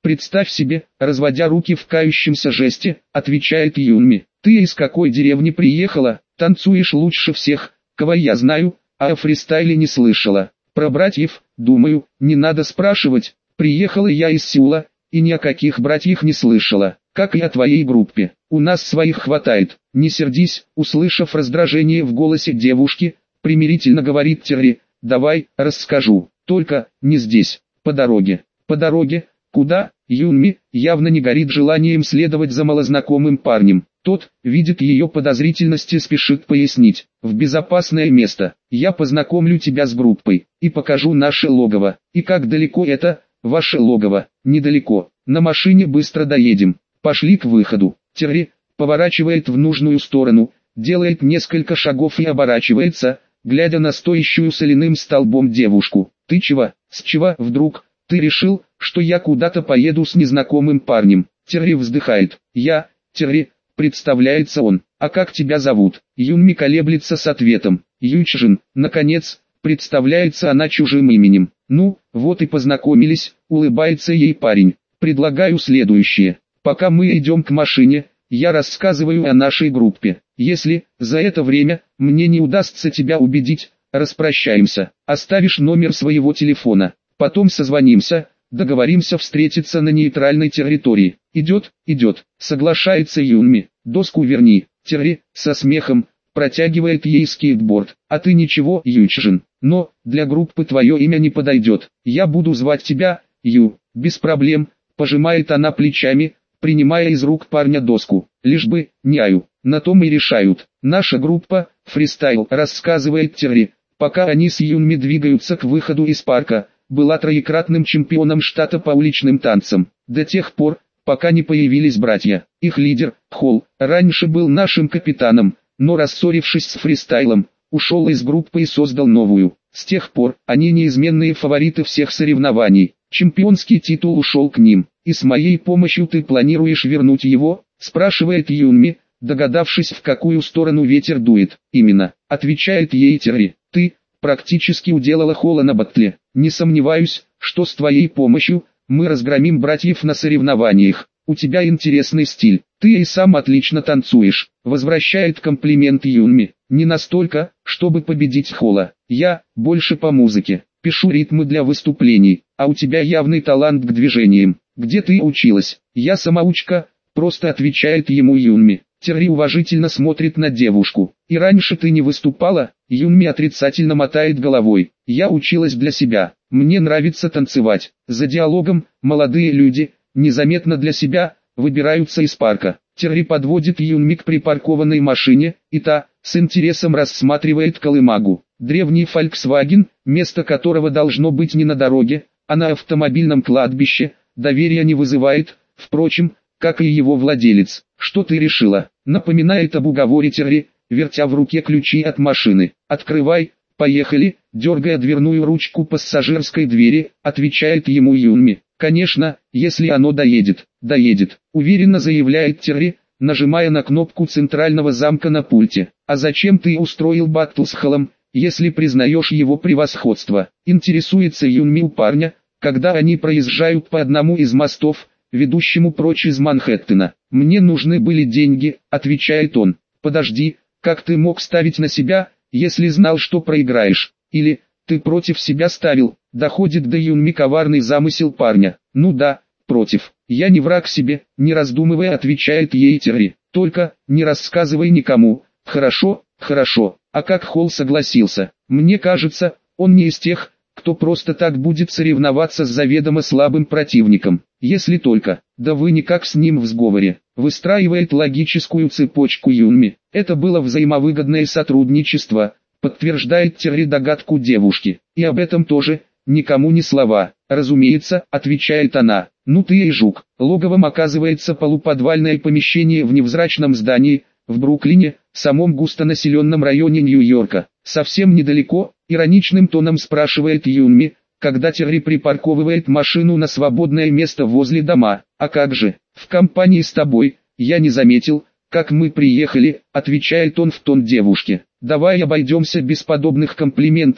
Представь себе, разводя руки в кающемся жесте, отвечает Юнми. Ты из какой деревни приехала? Танцуешь лучше всех, кого я знаю, а о фристайле не слышала. Про братьев, думаю, не надо спрашивать. Приехала я из Сеула, и ни о каких братьях не слышала. Как и о твоей группе. У нас своих хватает. Не сердись, услышав раздражение в голосе девушки, примирительно говорит Терри. Давай, расскажу. Только, не здесь, по дороге. По дороге? Куда? Юнми явно не горит желанием следовать за малознакомым парнем. Тот, видит ее подозрительность и спешит пояснить. В безопасное место. Я познакомлю тебя с группой. И покажу наше логово. И как далеко это, ваше логово? Недалеко. На машине быстро доедем. Пошли к выходу. Терри поворачивает в нужную сторону, делает несколько шагов и оборачивается, глядя на стоящую соляным столбом девушку. Ты чего? С чего вдруг? Ты решил, что я куда-то поеду с незнакомым парнем? Терри вздыхает. Я, Терри, представляется он. А как тебя зовут? Юнми колеблется с ответом. Ючжин, наконец, представляется она чужим именем. Ну, вот и познакомились, улыбается ей парень. Предлагаю следующее. Пока мы идем к машине, я рассказываю о нашей группе. Если за это время мне не удастся тебя убедить, распрощаемся. Оставишь номер своего телефона. Потом созвонимся, договоримся встретиться на нейтральной территории. Идет, идет, соглашается Юнми. Доску верни. Терри, со смехом, протягивает ей скейтборд. А ты ничего, Ючжин, но для группы твое имя не подойдет. Я буду звать тебя, Ю. Без проблем, пожимает она плечами, принимая из рук парня доску. Лишь бы, не Аю, на том и решают. Наша группа, фристайл, рассказывает Терри, пока они с Юнми двигаются к выходу из парка, была троекратным чемпионом штата по уличным танцам. До тех пор, пока не появились братья. Их лидер, Холл, раньше был нашим капитаном, но рассорившись с фристайлом, ушел из группы и создал новую. С тех пор, они неизменные фавориты всех соревнований. Чемпионский титул ушел к ним. И с моей помощью ты планируешь вернуть его? Спрашивает Юнми, догадавшись, в какую сторону ветер дует. Именно, отвечает ей Терри. Ты практически уделала Холла на баттле. Не сомневаюсь, что с твоей помощью мы разгромим братьев на соревнованиях. У тебя интересный стиль. Ты и сам отлично танцуешь. Возвращает комплимент Юнми. Не настолько, чтобы победить Холла. Я больше по музыке. Пишу ритмы для выступлений, а у тебя явный талант к движениям. Где ты училась? Я самоучка, просто отвечает ему Юнми. Терри уважительно смотрит на девушку. И раньше ты не выступала? Юнми отрицательно мотает головой. Я училась для себя. Мне нравится танцевать. За диалогом, молодые люди, незаметно для себя, выбираются из парка. Терри подводит Юнми к припаркованной машине, и та, с интересом рассматривает колымагу. Древний Volkswagen, место которого должно быть не на дороге, а на автомобильном кладбище, доверия не вызывает, впрочем, как и его владелец. Что ты решила? Напоминает об уговоре Терри, вертя в руке ключи от машины. Открывай, поехали, дергая дверную ручку пассажирской двери, отвечает ему Юнми. Конечно, если оно доедет, доедет, уверенно заявляет Терри, нажимая на кнопку центрального замка на пульте. А зачем ты устроил баттл с Холлом, если признаешь его превосходство? Интересуется Юнми у парня, когда они проезжают по одному из мостов, ведущему прочь из Манхэттена. Мне нужны были деньги, отвечает он. Подожди, как ты мог ставить на себя, если знал, что проиграешь? Или, ты против себя ставил? Доходит до Юнми коварный замысел парня. Ну да, против. Я не враг себе, не раздумывая отвечает ей Терри. Только, не рассказывай никому. Хорошо, хорошо. А как Холл согласился? Мне кажется, он не из тех, кто просто так будет соревноваться с заведомо слабым противником. Если только, да вы никак с ним в сговоре. Выстраивает логическую цепочку Юнми. Это было взаимовыгодное сотрудничество, подтверждает Терри догадку девушки. И об этом тоже, никому ни слова. Разумеется, отвечает она. Ну ты и жук. Логовом оказывается полуподвальное помещение в невзрачном здании, в Бруклине, самом густонаселенном районе Нью-Йорка. Совсем недалеко, ироничным тоном спрашивает Юнми, когда Терри припарковывает машину на свободное место возле дома. А как же, в компании с тобой, я не заметил, как мы приехали, отвечает он в тон девушке. Давай обойдемся без подобных комплиментов,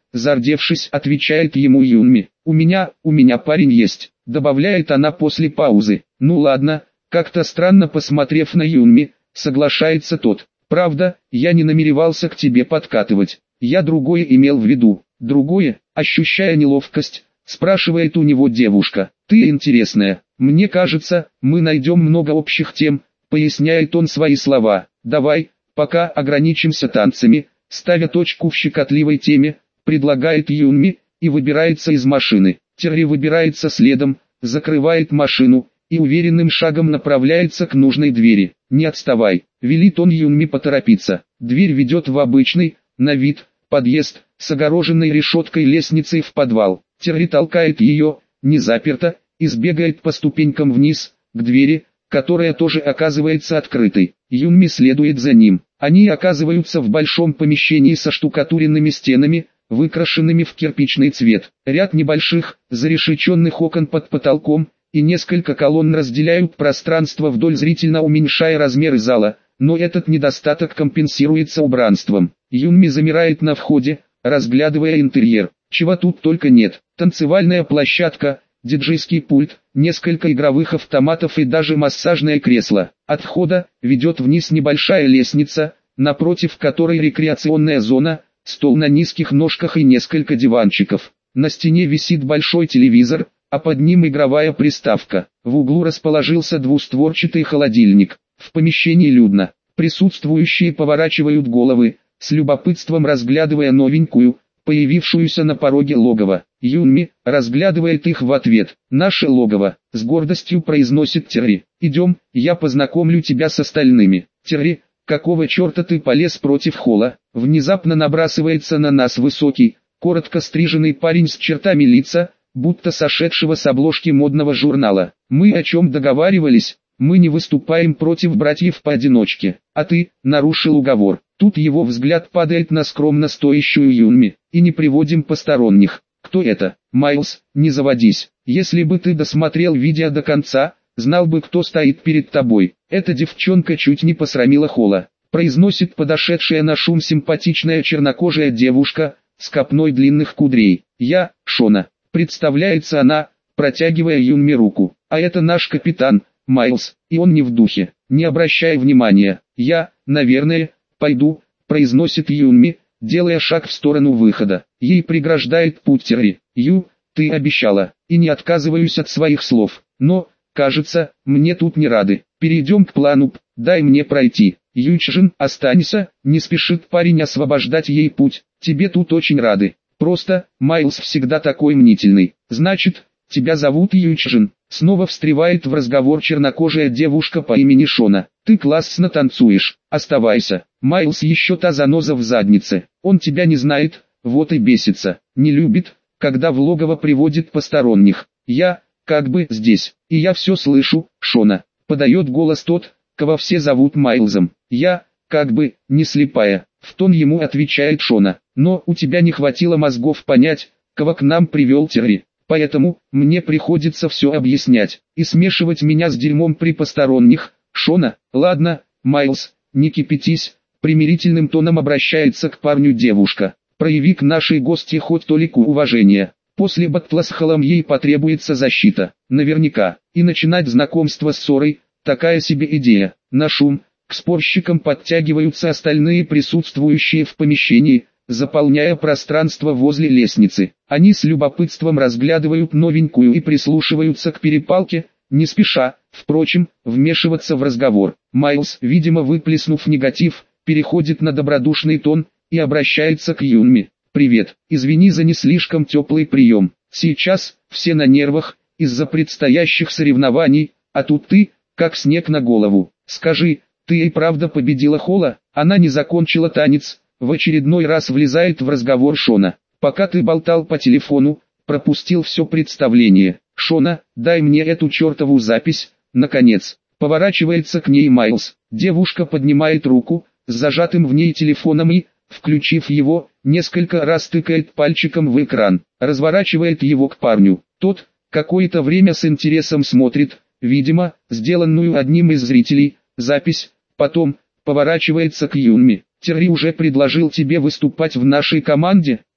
зардевшись, отвечает ему Юнми. У меня парень есть, добавляет она после паузы. Ну ладно, как-то странно посмотрев на Юнми, соглашается тот. Правда, я не намеревался к тебе подкатывать, я другое имел в виду. Другое, ощущая неловкость, спрашивает у него девушка. Ты интересная, мне кажется, мы найдем много общих тем, поясняет он свои слова. Давай, пока ограничимся танцами, ставя точку в щекотливой теме, предлагает Юнми, и выбирается из машины. Терри выбирается следом, закрывает машину, и уверенным шагом направляется к нужной двери. Не отставай, велит он Юнми поторопиться. Дверь ведет в обычный, на вид, подъезд, с огороженной решеткой лестницей в подвал. Терри толкает ее, не заперта, и сбегает по ступенькам вниз, к двери, которая тоже оказывается открытой. Юнми следует за ним. Они оказываются в большом помещении со штукатуренными стенами, выкрашенными в кирпичный цвет. Ряд небольших, зарешеченных окон под потолком, и несколько колонн разделяют пространство вдоль, зрительно уменьшая размеры зала, но этот недостаток компенсируется убранством. Юнми замирает на входе, разглядывая интерьер. Чего тут только нет. Танцевальная площадка, диджейский пульт, несколько игровых автоматов и даже массажное кресло. От входа ведет вниз небольшая лестница, напротив которой рекреационная зона, стол на низких ножках и несколько диванчиков. На стене висит большой телевизор, а под ним игровая приставка. В углу расположился двустворчатый холодильник. В помещении людно. Присутствующие поворачивают головы, с любопытством разглядывая новенькую, появившуюся на пороге логова. Юнми разглядывает их в ответ. «Наше логово», — с гордостью произносит Терри. «Идем, я познакомлю тебя с остальными». «Терри, какого черта ты полез против Холла?» Внезапно набрасывается на нас высокий, коротко стриженный парень с чертами лица, будто сошедшего с обложки модного журнала. «Мы о чем договаривались? Мы не выступаем против братьев поодиночке. А ты нарушил уговор». Тут его взгляд падает на скромно стоящую Юнми. «И не приводим посторонних». «Кто это?» «Майлз, не заводись. Если бы ты досмотрел видео до конца, знал бы, кто стоит перед тобой. Эта девчонка чуть не посрамила Холла», произносит подошедшая на шум симпатичная чернокожая девушка, с копной длинных кудрей. «Я, Шона», представляется она, протягивая Юнми руку. «А это наш капитан, Майлз, и он не в духе. Не обращай внимания. Я, наверное, пойду», произносит Юнми, делая шаг в сторону выхода. Ей преграждает путь Терри. Ты обещала, и не отказываюсь от своих слов. Но, кажется, мне тут не рады. Перейдем к плану, дай мне пройти». «Ючжин, останься», не спешит парень освобождать ей путь. «Тебе тут очень рады. Просто, Майлз всегда такой мнительный. Значит, тебя зовут Ючжин». Снова встревает в разговор чернокожая девушка по имени Шона. «Ты классно танцуешь, оставайся». Майлз еще та заноза в заднице. Он тебя не знает, вот и бесится. Не любит, когда в логово приводит посторонних. «Я, как бы, здесь, и я все слышу, Шона», подает голос тот, кого все зовут Майлзом. «Я, как бы, не слепая», в тон ему отвечает Шона. «Но у тебя не хватило мозгов понять, кого к нам привел Терри. Поэтому, мне приходится все объяснять, и смешивать меня с дерьмом при посторонних. Шона, ладно, Майлз, не кипятись», примирительным тоном обращается к парню девушка. «Прояви к нашей гостье хоть толику уважения. После батла с Холлом ей потребуется защита, наверняка, и начинать знакомство с ссорой, такая себе идея». На шум, к спорщикам подтягиваются остальные присутствующие в помещении, заполняя пространство возле лестницы. Они с любопытством разглядывают новенькую и прислушиваются к перепалке, не спеша, впрочем, вмешиваться в разговор. Майлз, видимо выплеснув негатив, переходит на добродушный тон и обращается к Юнми. «Привет, извини за не слишком теплый прием. Сейчас, все на нервах, из-за предстоящих соревнований, а тут ты, как снег на голову. Скажи, ты и правда победила Холла?» Она не закончила танец. В очередной раз влезает в разговор Шона. «Пока ты болтал по телефону, пропустил все представление. Шона, дай мне эту чертову запись». Наконец, поворачивается к ней Майлз. Девушка поднимает руку, с зажатым в ней телефоном и, включив его, несколько раз тыкает пальчиком в экран, разворачивает его к парню. Тот, какое-то время с интересом смотрит, видимо, сделанную одним из зрителей, запись, потом, поворачивается к Юнми. «Терри уже предложил тебе выступать в нашей команде?»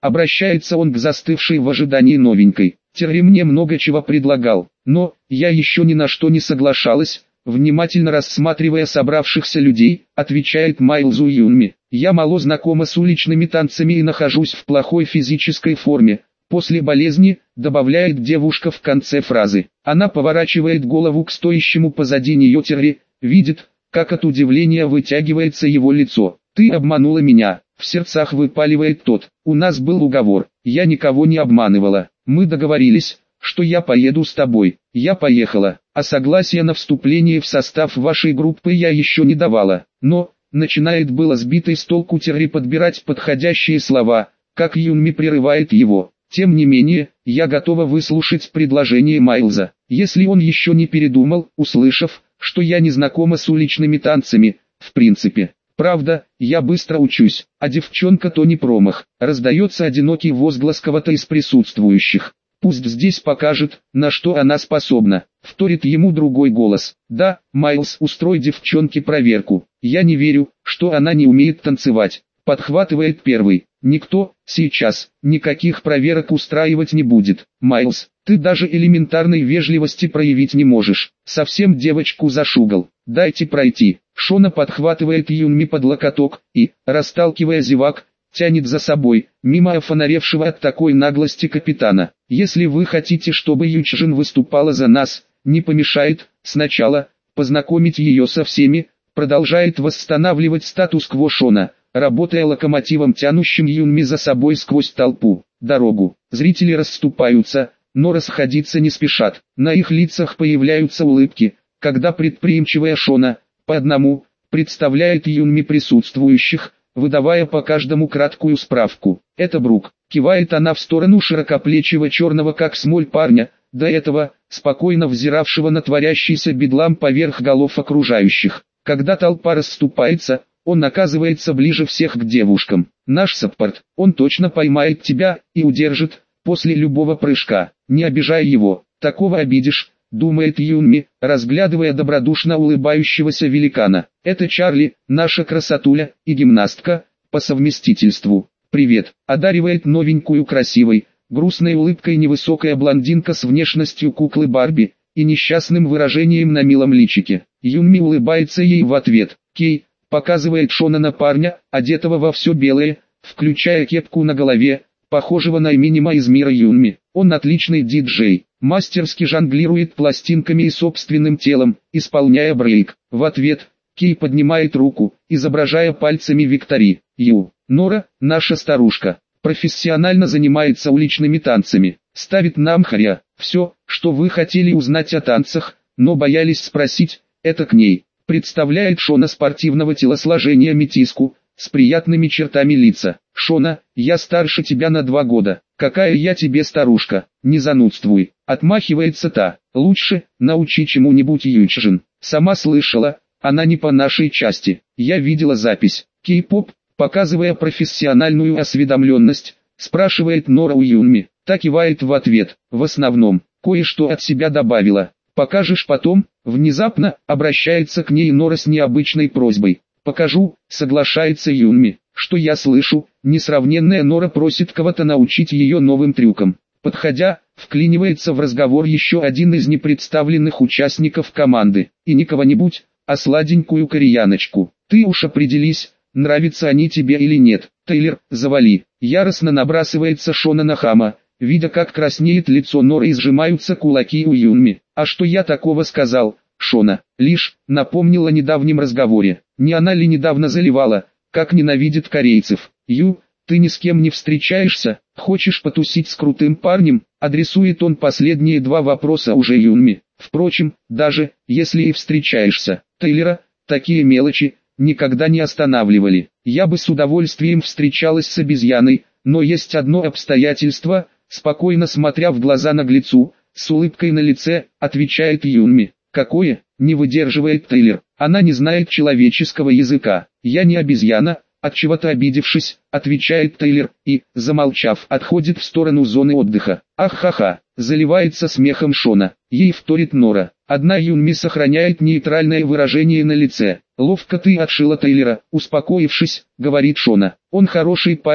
Обращается он к застывшей в ожидании новенькой. Терри мне много чего предлагал, но я еще ни на что не соглашалась. Внимательно рассматривая собравшихся людей, отвечает Майлзу Юнми. Я мало знакома с уличными танцами и нахожусь в плохой физической форме. После болезни, добавляет девушка в конце фразы. Она поворачивает голову к стоящему позади нее Терри, видит, как от удивления вытягивается его лицо. «Ты обманула меня», — в сердцах выпаливает тот. «У нас был уговор, я никого не обманывала. Мы договорились, что я поеду с тобой. Я поехала, а согласия на вступление в состав вашей группы я еще не давала». Но, начинает было сбитый с толку Терри подбирать подходящие слова, как Юнми прерывает его. «Тем не менее, я готова выслушать предложение Майлза, если он еще не передумал, услышав, что я не знакома с уличными танцами, в принципе. Правда, я быстро учусь, а девчонка-то не промах», раздается одинокий возглас кого-то из присутствующих. «Пусть здесь покажет, на что она способна», вторит ему другой голос. «Да, Майлз, устрой девчонке проверку. Я не верю, что она не умеет танцевать», подхватывает первый. «Никто, сейчас, никаких проверок устраивать не будет. Майлз, ты даже элементарной вежливости проявить не можешь. Совсем девочку зашугал. Дайте пройти». Шона подхватывает Юнми под локоток и, расталкивая зевак, тянет за собой, мимо офонаревшего от такой наглости капитана. «Если вы хотите, чтобы Ючжин выступала за нас, не помешает, сначала, познакомить ее со всеми», продолжает восстанавливать статус-кво Шона, работая локомотивом, тянущим Юнми за собой сквозь толпу. Дорогу. Зрители расступаются, но расходиться не спешат. На их лицах появляются улыбки, когда предприимчивая Шона, по одному, представляет Юнми присутствующих, выдавая по каждому краткую справку. «Это Брук», кивает она в сторону широкоплечего черного как смоль парня, до этого, спокойно взиравшего на творящийся бедлам поверх голов окружающих. Когда толпа расступается, он оказывается ближе всех к девушкам. «Наш саппорт, он точно поймает тебя и удержит, после любого прыжка. Не обижай его, такого обидишь», думает Юнми, разглядывая добродушно улыбающегося великана. «Это Чарли, наша красотуля и гимнастка, по совместительству. Привет», одаривает новенькую красивой, грустной улыбкой невысокая блондинка с внешностью куклы Барби и несчастным выражением на милом личике. Юнми улыбается ей в ответ. «Кей», показывает Шона на парня, одетого во все белое, включая кепку на голове, похожего на Эминема из мира Юнми. Он отличный диджей, мастерски жонглирует пластинками и собственным телом, исполняя брейк. В ответ, Кей поднимает руку, изображая пальцами Виктори. Нора, наша старушка, профессионально занимается уличными танцами, ставит нам хоря. Все, что вы хотели узнать о танцах, но боялись спросить, это к ней. Представляет Шона спортивного телосложения метиску, с приятными чертами лица. «Шона, я старше тебя на 2 года. Какая я тебе старушка, не занудствуй», отмахивается та. «Лучше, научи чему-нибудь Ючжин. Сама слышала, она не по нашей части. Я видела запись». «Кей-поп», показывая профессиональную осведомленность, спрашивает Нора у Юнми. Та кивает в ответ. «В основном, кое-что от себя добавила. Покажешь потом?» Внезапно, обращается к ней Нора с необычной просьбой. «Покажу», соглашается Юнми. «Что я слышу?» Несравненная Нора просит кого-то научить ее новым трюкам. Подходя, вклинивается в разговор еще один из непредставленных участников команды. И не кого-нибудь, а сладенькую кореяночку. «Ты уж определись, нравятся они тебе или нет. Тейлор, завали». Яростно набрасывается Шона на хама, видя как краснеет лицо Норы и сжимаются кулаки у Юнми. «А что я такого сказал?» Шона лишь напомнила о недавнем разговоре. Не она ли недавно заливала, как ненавидит корейцев? Ты ни с кем не встречаешься, хочешь потусить с крутым парнем? Адресует он последние 2 вопроса уже Юнми. Впрочем, даже если и встречаешься, Тейлора, такие мелочи никогда не останавливали. Я бы с удовольствием встречалась с обезьяной, но есть одно обстоятельство, спокойно смотря в глаза наглецу, с улыбкой на лице, отвечает Юнми. «Какое?» — не выдерживает Тейлор. «Она не знает человеческого языка. Я не обезьяна», отчего-то обидевшись, отвечает Тейлор и, замолчав, отходит в сторону зоны отдыха. «Ах-ха-ха!» — заливается смехом Шона. Ей вторит Нора. Одна Юнми сохраняет нейтральное выражение на лице. «Ловко ты отшила Тейлора», успокоившись, говорит Шона. «Он хороший парень,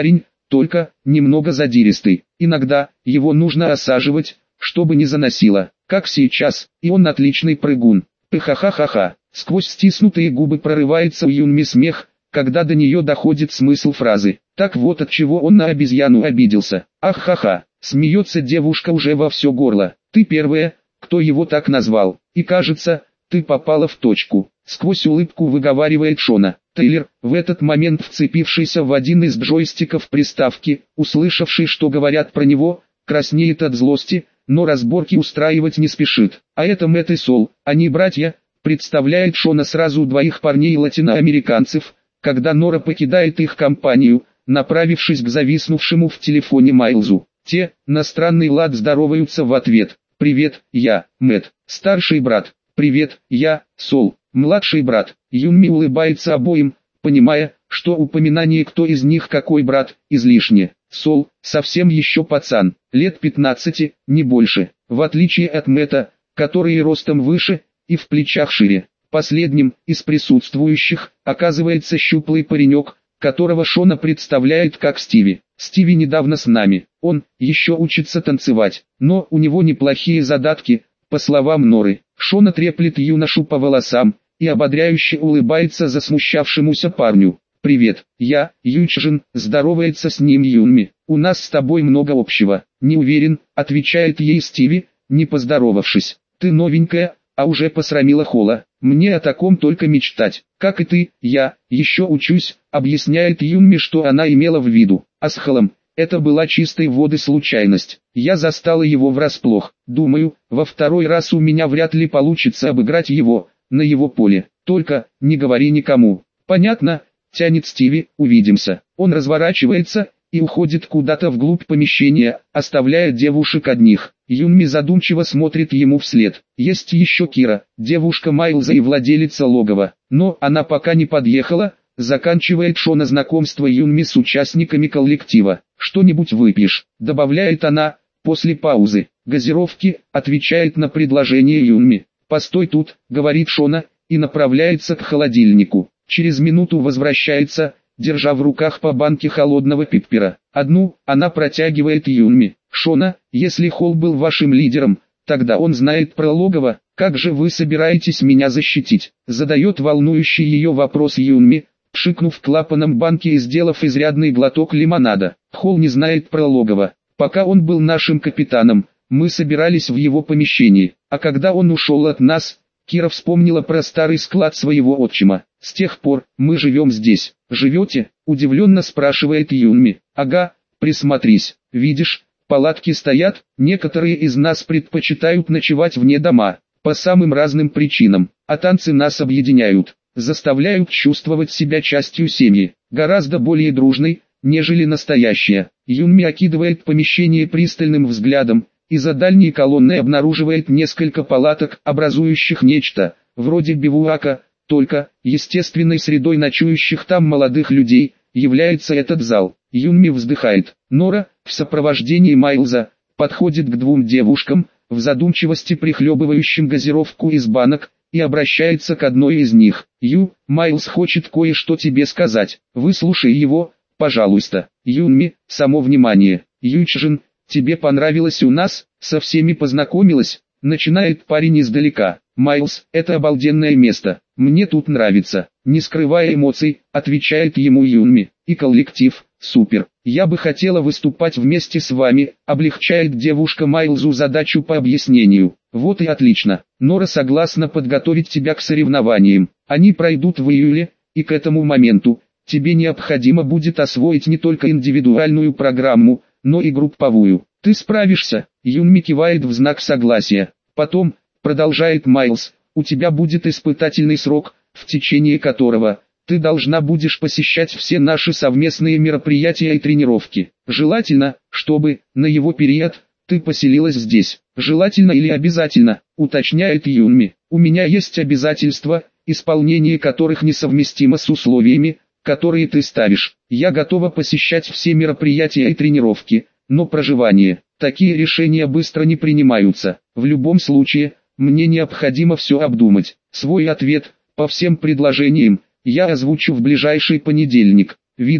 только немного задиристый. Иногда его нужно осаживать, чтобы не заносило, как сейчас, и он отличный прыгун. Ха-ха-ха-ха. Сквозь стиснутые губы прорывается у Юнми смех, когда до нее доходит смысл фразы. Так вот от чего он на обезьяну обиделся. Ах-ха-ха. Смеется девушка уже во все горло. Ты первая, кто его так назвал. И кажется, ты попала в точку. Сквозь улыбку выговаривает Шона. Тейлор, в этот момент вцепившийся в один из джойстиков приставки, услышавший, что говорят про него, краснеет от злости, но разборки устраивать не спешит. А это Мэтт и Сол, они братья, представляет Шона сразу двоих парней-латиноамериканцев, когда Нора покидает их компанию, направившись к зависнувшему в телефоне Майлзу. Те, на странный лад здороваются в ответ. «Привет, я, Мэтт, старший брат. Привет, я, Сол, младший брат». Юнми улыбается обоим, понимая, что упоминание кто из них какой брат, излишне. Сол, совсем еще пацан, лет 15, не больше, в отличие от Мэтта, который ростом выше и в плечах шире. Последним из присутствующих оказывается щуплый паренек, которого Шона представляет как Стиви. Стиви недавно с нами, он еще учится танцевать, но у него неплохие задатки, по словам Норы. Шона треплет юношу по волосам и ободряюще улыбается засмущавшемуся парню. «Привет, я, Ючжин», здоровается с ним Юнми. «У нас с тобой много общего». «Не уверен», отвечает ей Стиви, не поздоровавшись. «Ты новенькая, а уже посрамила Холла. Мне о таком только мечтать. Как и ты, я еще учусь», объясняет Юнми, что она имела в виду. А с Холлом, это была чистой воды случайность. Я застала его врасплох. Думаю, во второй раз у меня вряд ли получится обыграть его, на его поле. Только, не говори никому. Понятно, тянет Стиви, увидимся. Он разворачивается и уходит куда-то вглубь помещения, оставляя девушек одних. Юнми задумчиво смотрит ему вслед. Есть еще Кира, девушка Майлза и владелица логова. Но она пока не подъехала, заканчивает Шона знакомство Юнми с участниками коллектива. «Что-нибудь выпьешь?» добавляет она, после паузы. «Газировки», отвечает на предложение Юнми. «Постой тут», говорит Шона, и направляется к холодильнику. Через минуту возвращается, держа в руках по банке холодного пиппера. Одну она протягивает Юнми. «Шона, если Холл был вашим лидером, тогда он знает про логово, как же вы собираетесь меня защитить?» Задает волнующий ее вопрос Юнми, пшикнув клапаном банки и сделав изрядный глоток лимонада. «Холл не знает про логово. Пока он был нашим капитаном, мы собирались в его помещении, а когда он ушел от нас, Кира вспомнила про старый склад своего отчима. С тех пор мы живем здесь». «Живете?» – удивленно спрашивает Юнми. «Ага, присмотрись, видишь, палатки стоят, некоторые из нас предпочитают ночевать вне дома, по самым разным причинам, а танцы нас объединяют, заставляют чувствовать себя частью семьи, гораздо более дружной, нежели настоящая». Юнми окидывает помещение пристальным взглядом, и за дальней колонной обнаруживает несколько палаток, образующих нечто, вроде бивуака, только, естественной средой ночующих там молодых людей, является этот зал. Юнми вздыхает. Нора, в сопровождении Майлза, подходит к двум девушкам, в задумчивости прихлебывающим газировку из банок, и обращается к одной из них. Майлз хочет кое-что тебе сказать, выслушай его, пожалуйста». Юнми, само внимание. «Ючжин, тебе понравилось у нас, со всеми познакомилась?» Начинает парень издалека. «Майлз, это обалденное место, мне тут нравится», не скрывая эмоций, отвечает ему Юнми. «И коллектив, супер, я бы хотела выступать вместе с вами», облегчает девушка Майлзу задачу по объяснению. «Вот и отлично, Нора согласна подготовить тебя к соревнованиям, они пройдут в июле, и к этому моменту, тебе необходимо будет освоить не только индивидуальную программу, но и групповую. Ты справишься?» Юнми кивает в знак согласия. «Потом», продолжает Майлз, «у тебя будет испытательный срок, в течение которого ты должна будешь посещать все наши совместные мероприятия и тренировки. Желательно, чтобы, на его период, ты поселилась здесь. Желательно или обязательно», уточняет Юнми. «У меня есть обязательства, исполнение которых несовместимо с условиями, которые ты ставишь. Я готова посещать все мероприятия и тренировки, но проживание, такие решения быстро не принимаются. В любом случае, мне необходимо все обдумать. Свой ответ, по всем предложениям, я озвучу в ближайший понедельник». Видно,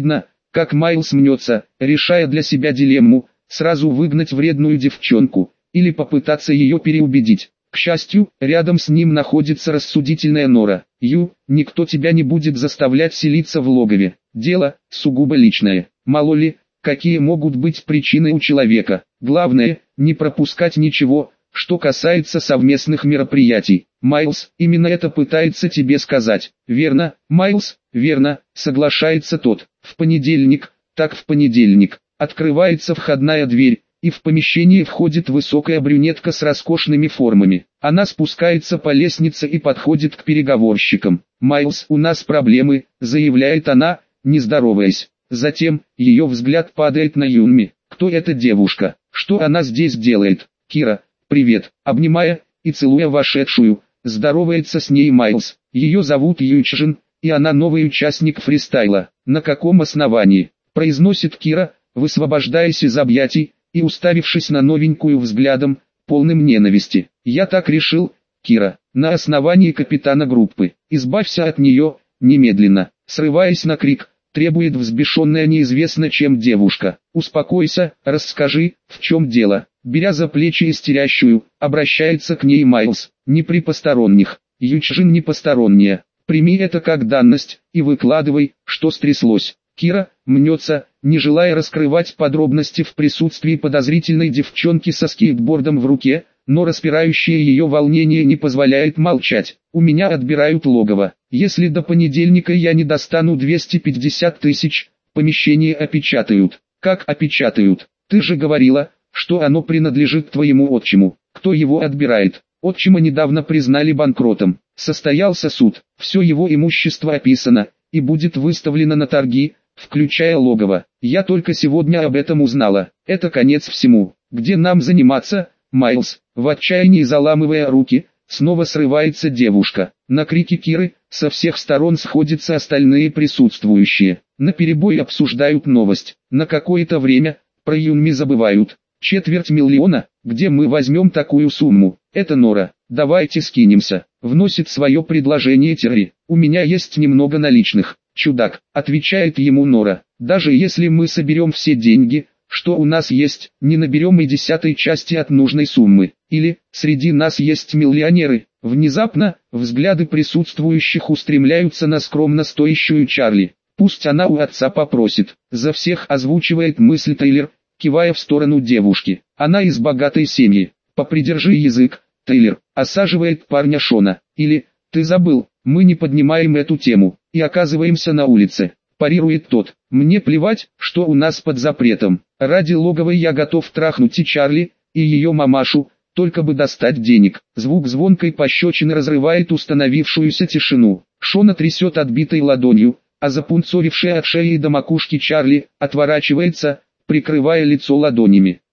как Майлз мнется, решая для себя дилемму, сразу выгнать вредную девчонку, или попытаться ее переубедить. К счастью, рядом с ним находится рассудительная Нора. «Ю, никто тебя не будет заставлять селиться в логове. Дело, сугубо личное. Мало ли, какие могут быть причины у человека. Главное, не пропускать ничего, что касается совместных мероприятий. Майлз именно это пытается тебе сказать». «Верно, Майлз, верно», соглашается тот. В понедельник, так в понедельник, открывается входная дверь, и в помещение входит высокая брюнетка с роскошными формами. Она спускается по лестнице и подходит к переговорщикам. «Майлз, у нас проблемы», заявляет она, не здороваясь. Затем, ее взгляд падает на Юнми. Кто эта девушка? Что она здесь делает? «Кира, привет», обнимая и целуя вошедшую, здоровается с ней Майлз. Ее зовут Ючжин, и она новый участник фристайла. «На каком основании?» произносит Кира, высвобождаясь из объятий, и уставившись на новенькую взглядом, полным ненависти. «Я так решил, Кира, на основании капитана группы. Избавься от нее, немедленно», срываясь на крик, требует взбешенная неизвестно чем девушка. «Успокойся, расскажи, в чем дело». Беря за плечи истерящую, обращается к ней Майлз. «Не при посторонних. Ючжин не посторонняя. Прими это как данность, и выкладывай, что стряслось». Кира мнется, не желая раскрывать подробности в присутствии подозрительной девчонки со скейтбордом в руке, но распирающее ее волнение не позволяет молчать. «У меня отбирают логово. Если до понедельника я не достану 250 тысяч, помещение опечатают». «Как опечатают? Ты же говорила, что оно принадлежит твоему отчиму. Кто его отбирает?» «Отчима недавно признали банкротом. Состоялся суд, все его имущество описано, и будет выставлено на торги, включая логово. Я только сегодня об этом узнала. Это конец всему. Где нам заниматься, Майлз?» В отчаянии заламывая руки, снова срывается девушка. На крики Киры, со всех сторон сходятся остальные присутствующие. Наперебой обсуждают новость. На какое-то время, про Юнми забывают. $250 000, где мы возьмем такую сумму? Это Нора. Давайте скинемся. Вносит свое предложение Терри. У меня есть немного наличных. Чудак, отвечает ему Нора. Даже если мы соберем все деньги, что у нас есть, не наберем и 10 части от нужной суммы. Или, среди нас есть миллионеры. Внезапно, взгляды присутствующих устремляются на скромно стоящую Чарли. Пусть она у отца попросит. За всех озвучивает мысль Тейлор, кивая в сторону девушки. Она из богатой семьи. Попридержи язык, Тейлор, осаживает парня Шона. Или, ты забыл, мы не поднимаем эту тему, и оказываемся на улице. Парирует тот. Мне плевать, что у нас под запретом. Ради логовой я готов трахнуть и Чарли, и ее мамашу, только бы достать денег. Звук звонкой пощечины разрывает установившуюся тишину. Шона трясет отбитой ладонью, а запунцовившая от шеи до макушки Чарли, отворачивается, прикрывая лицо ладонями.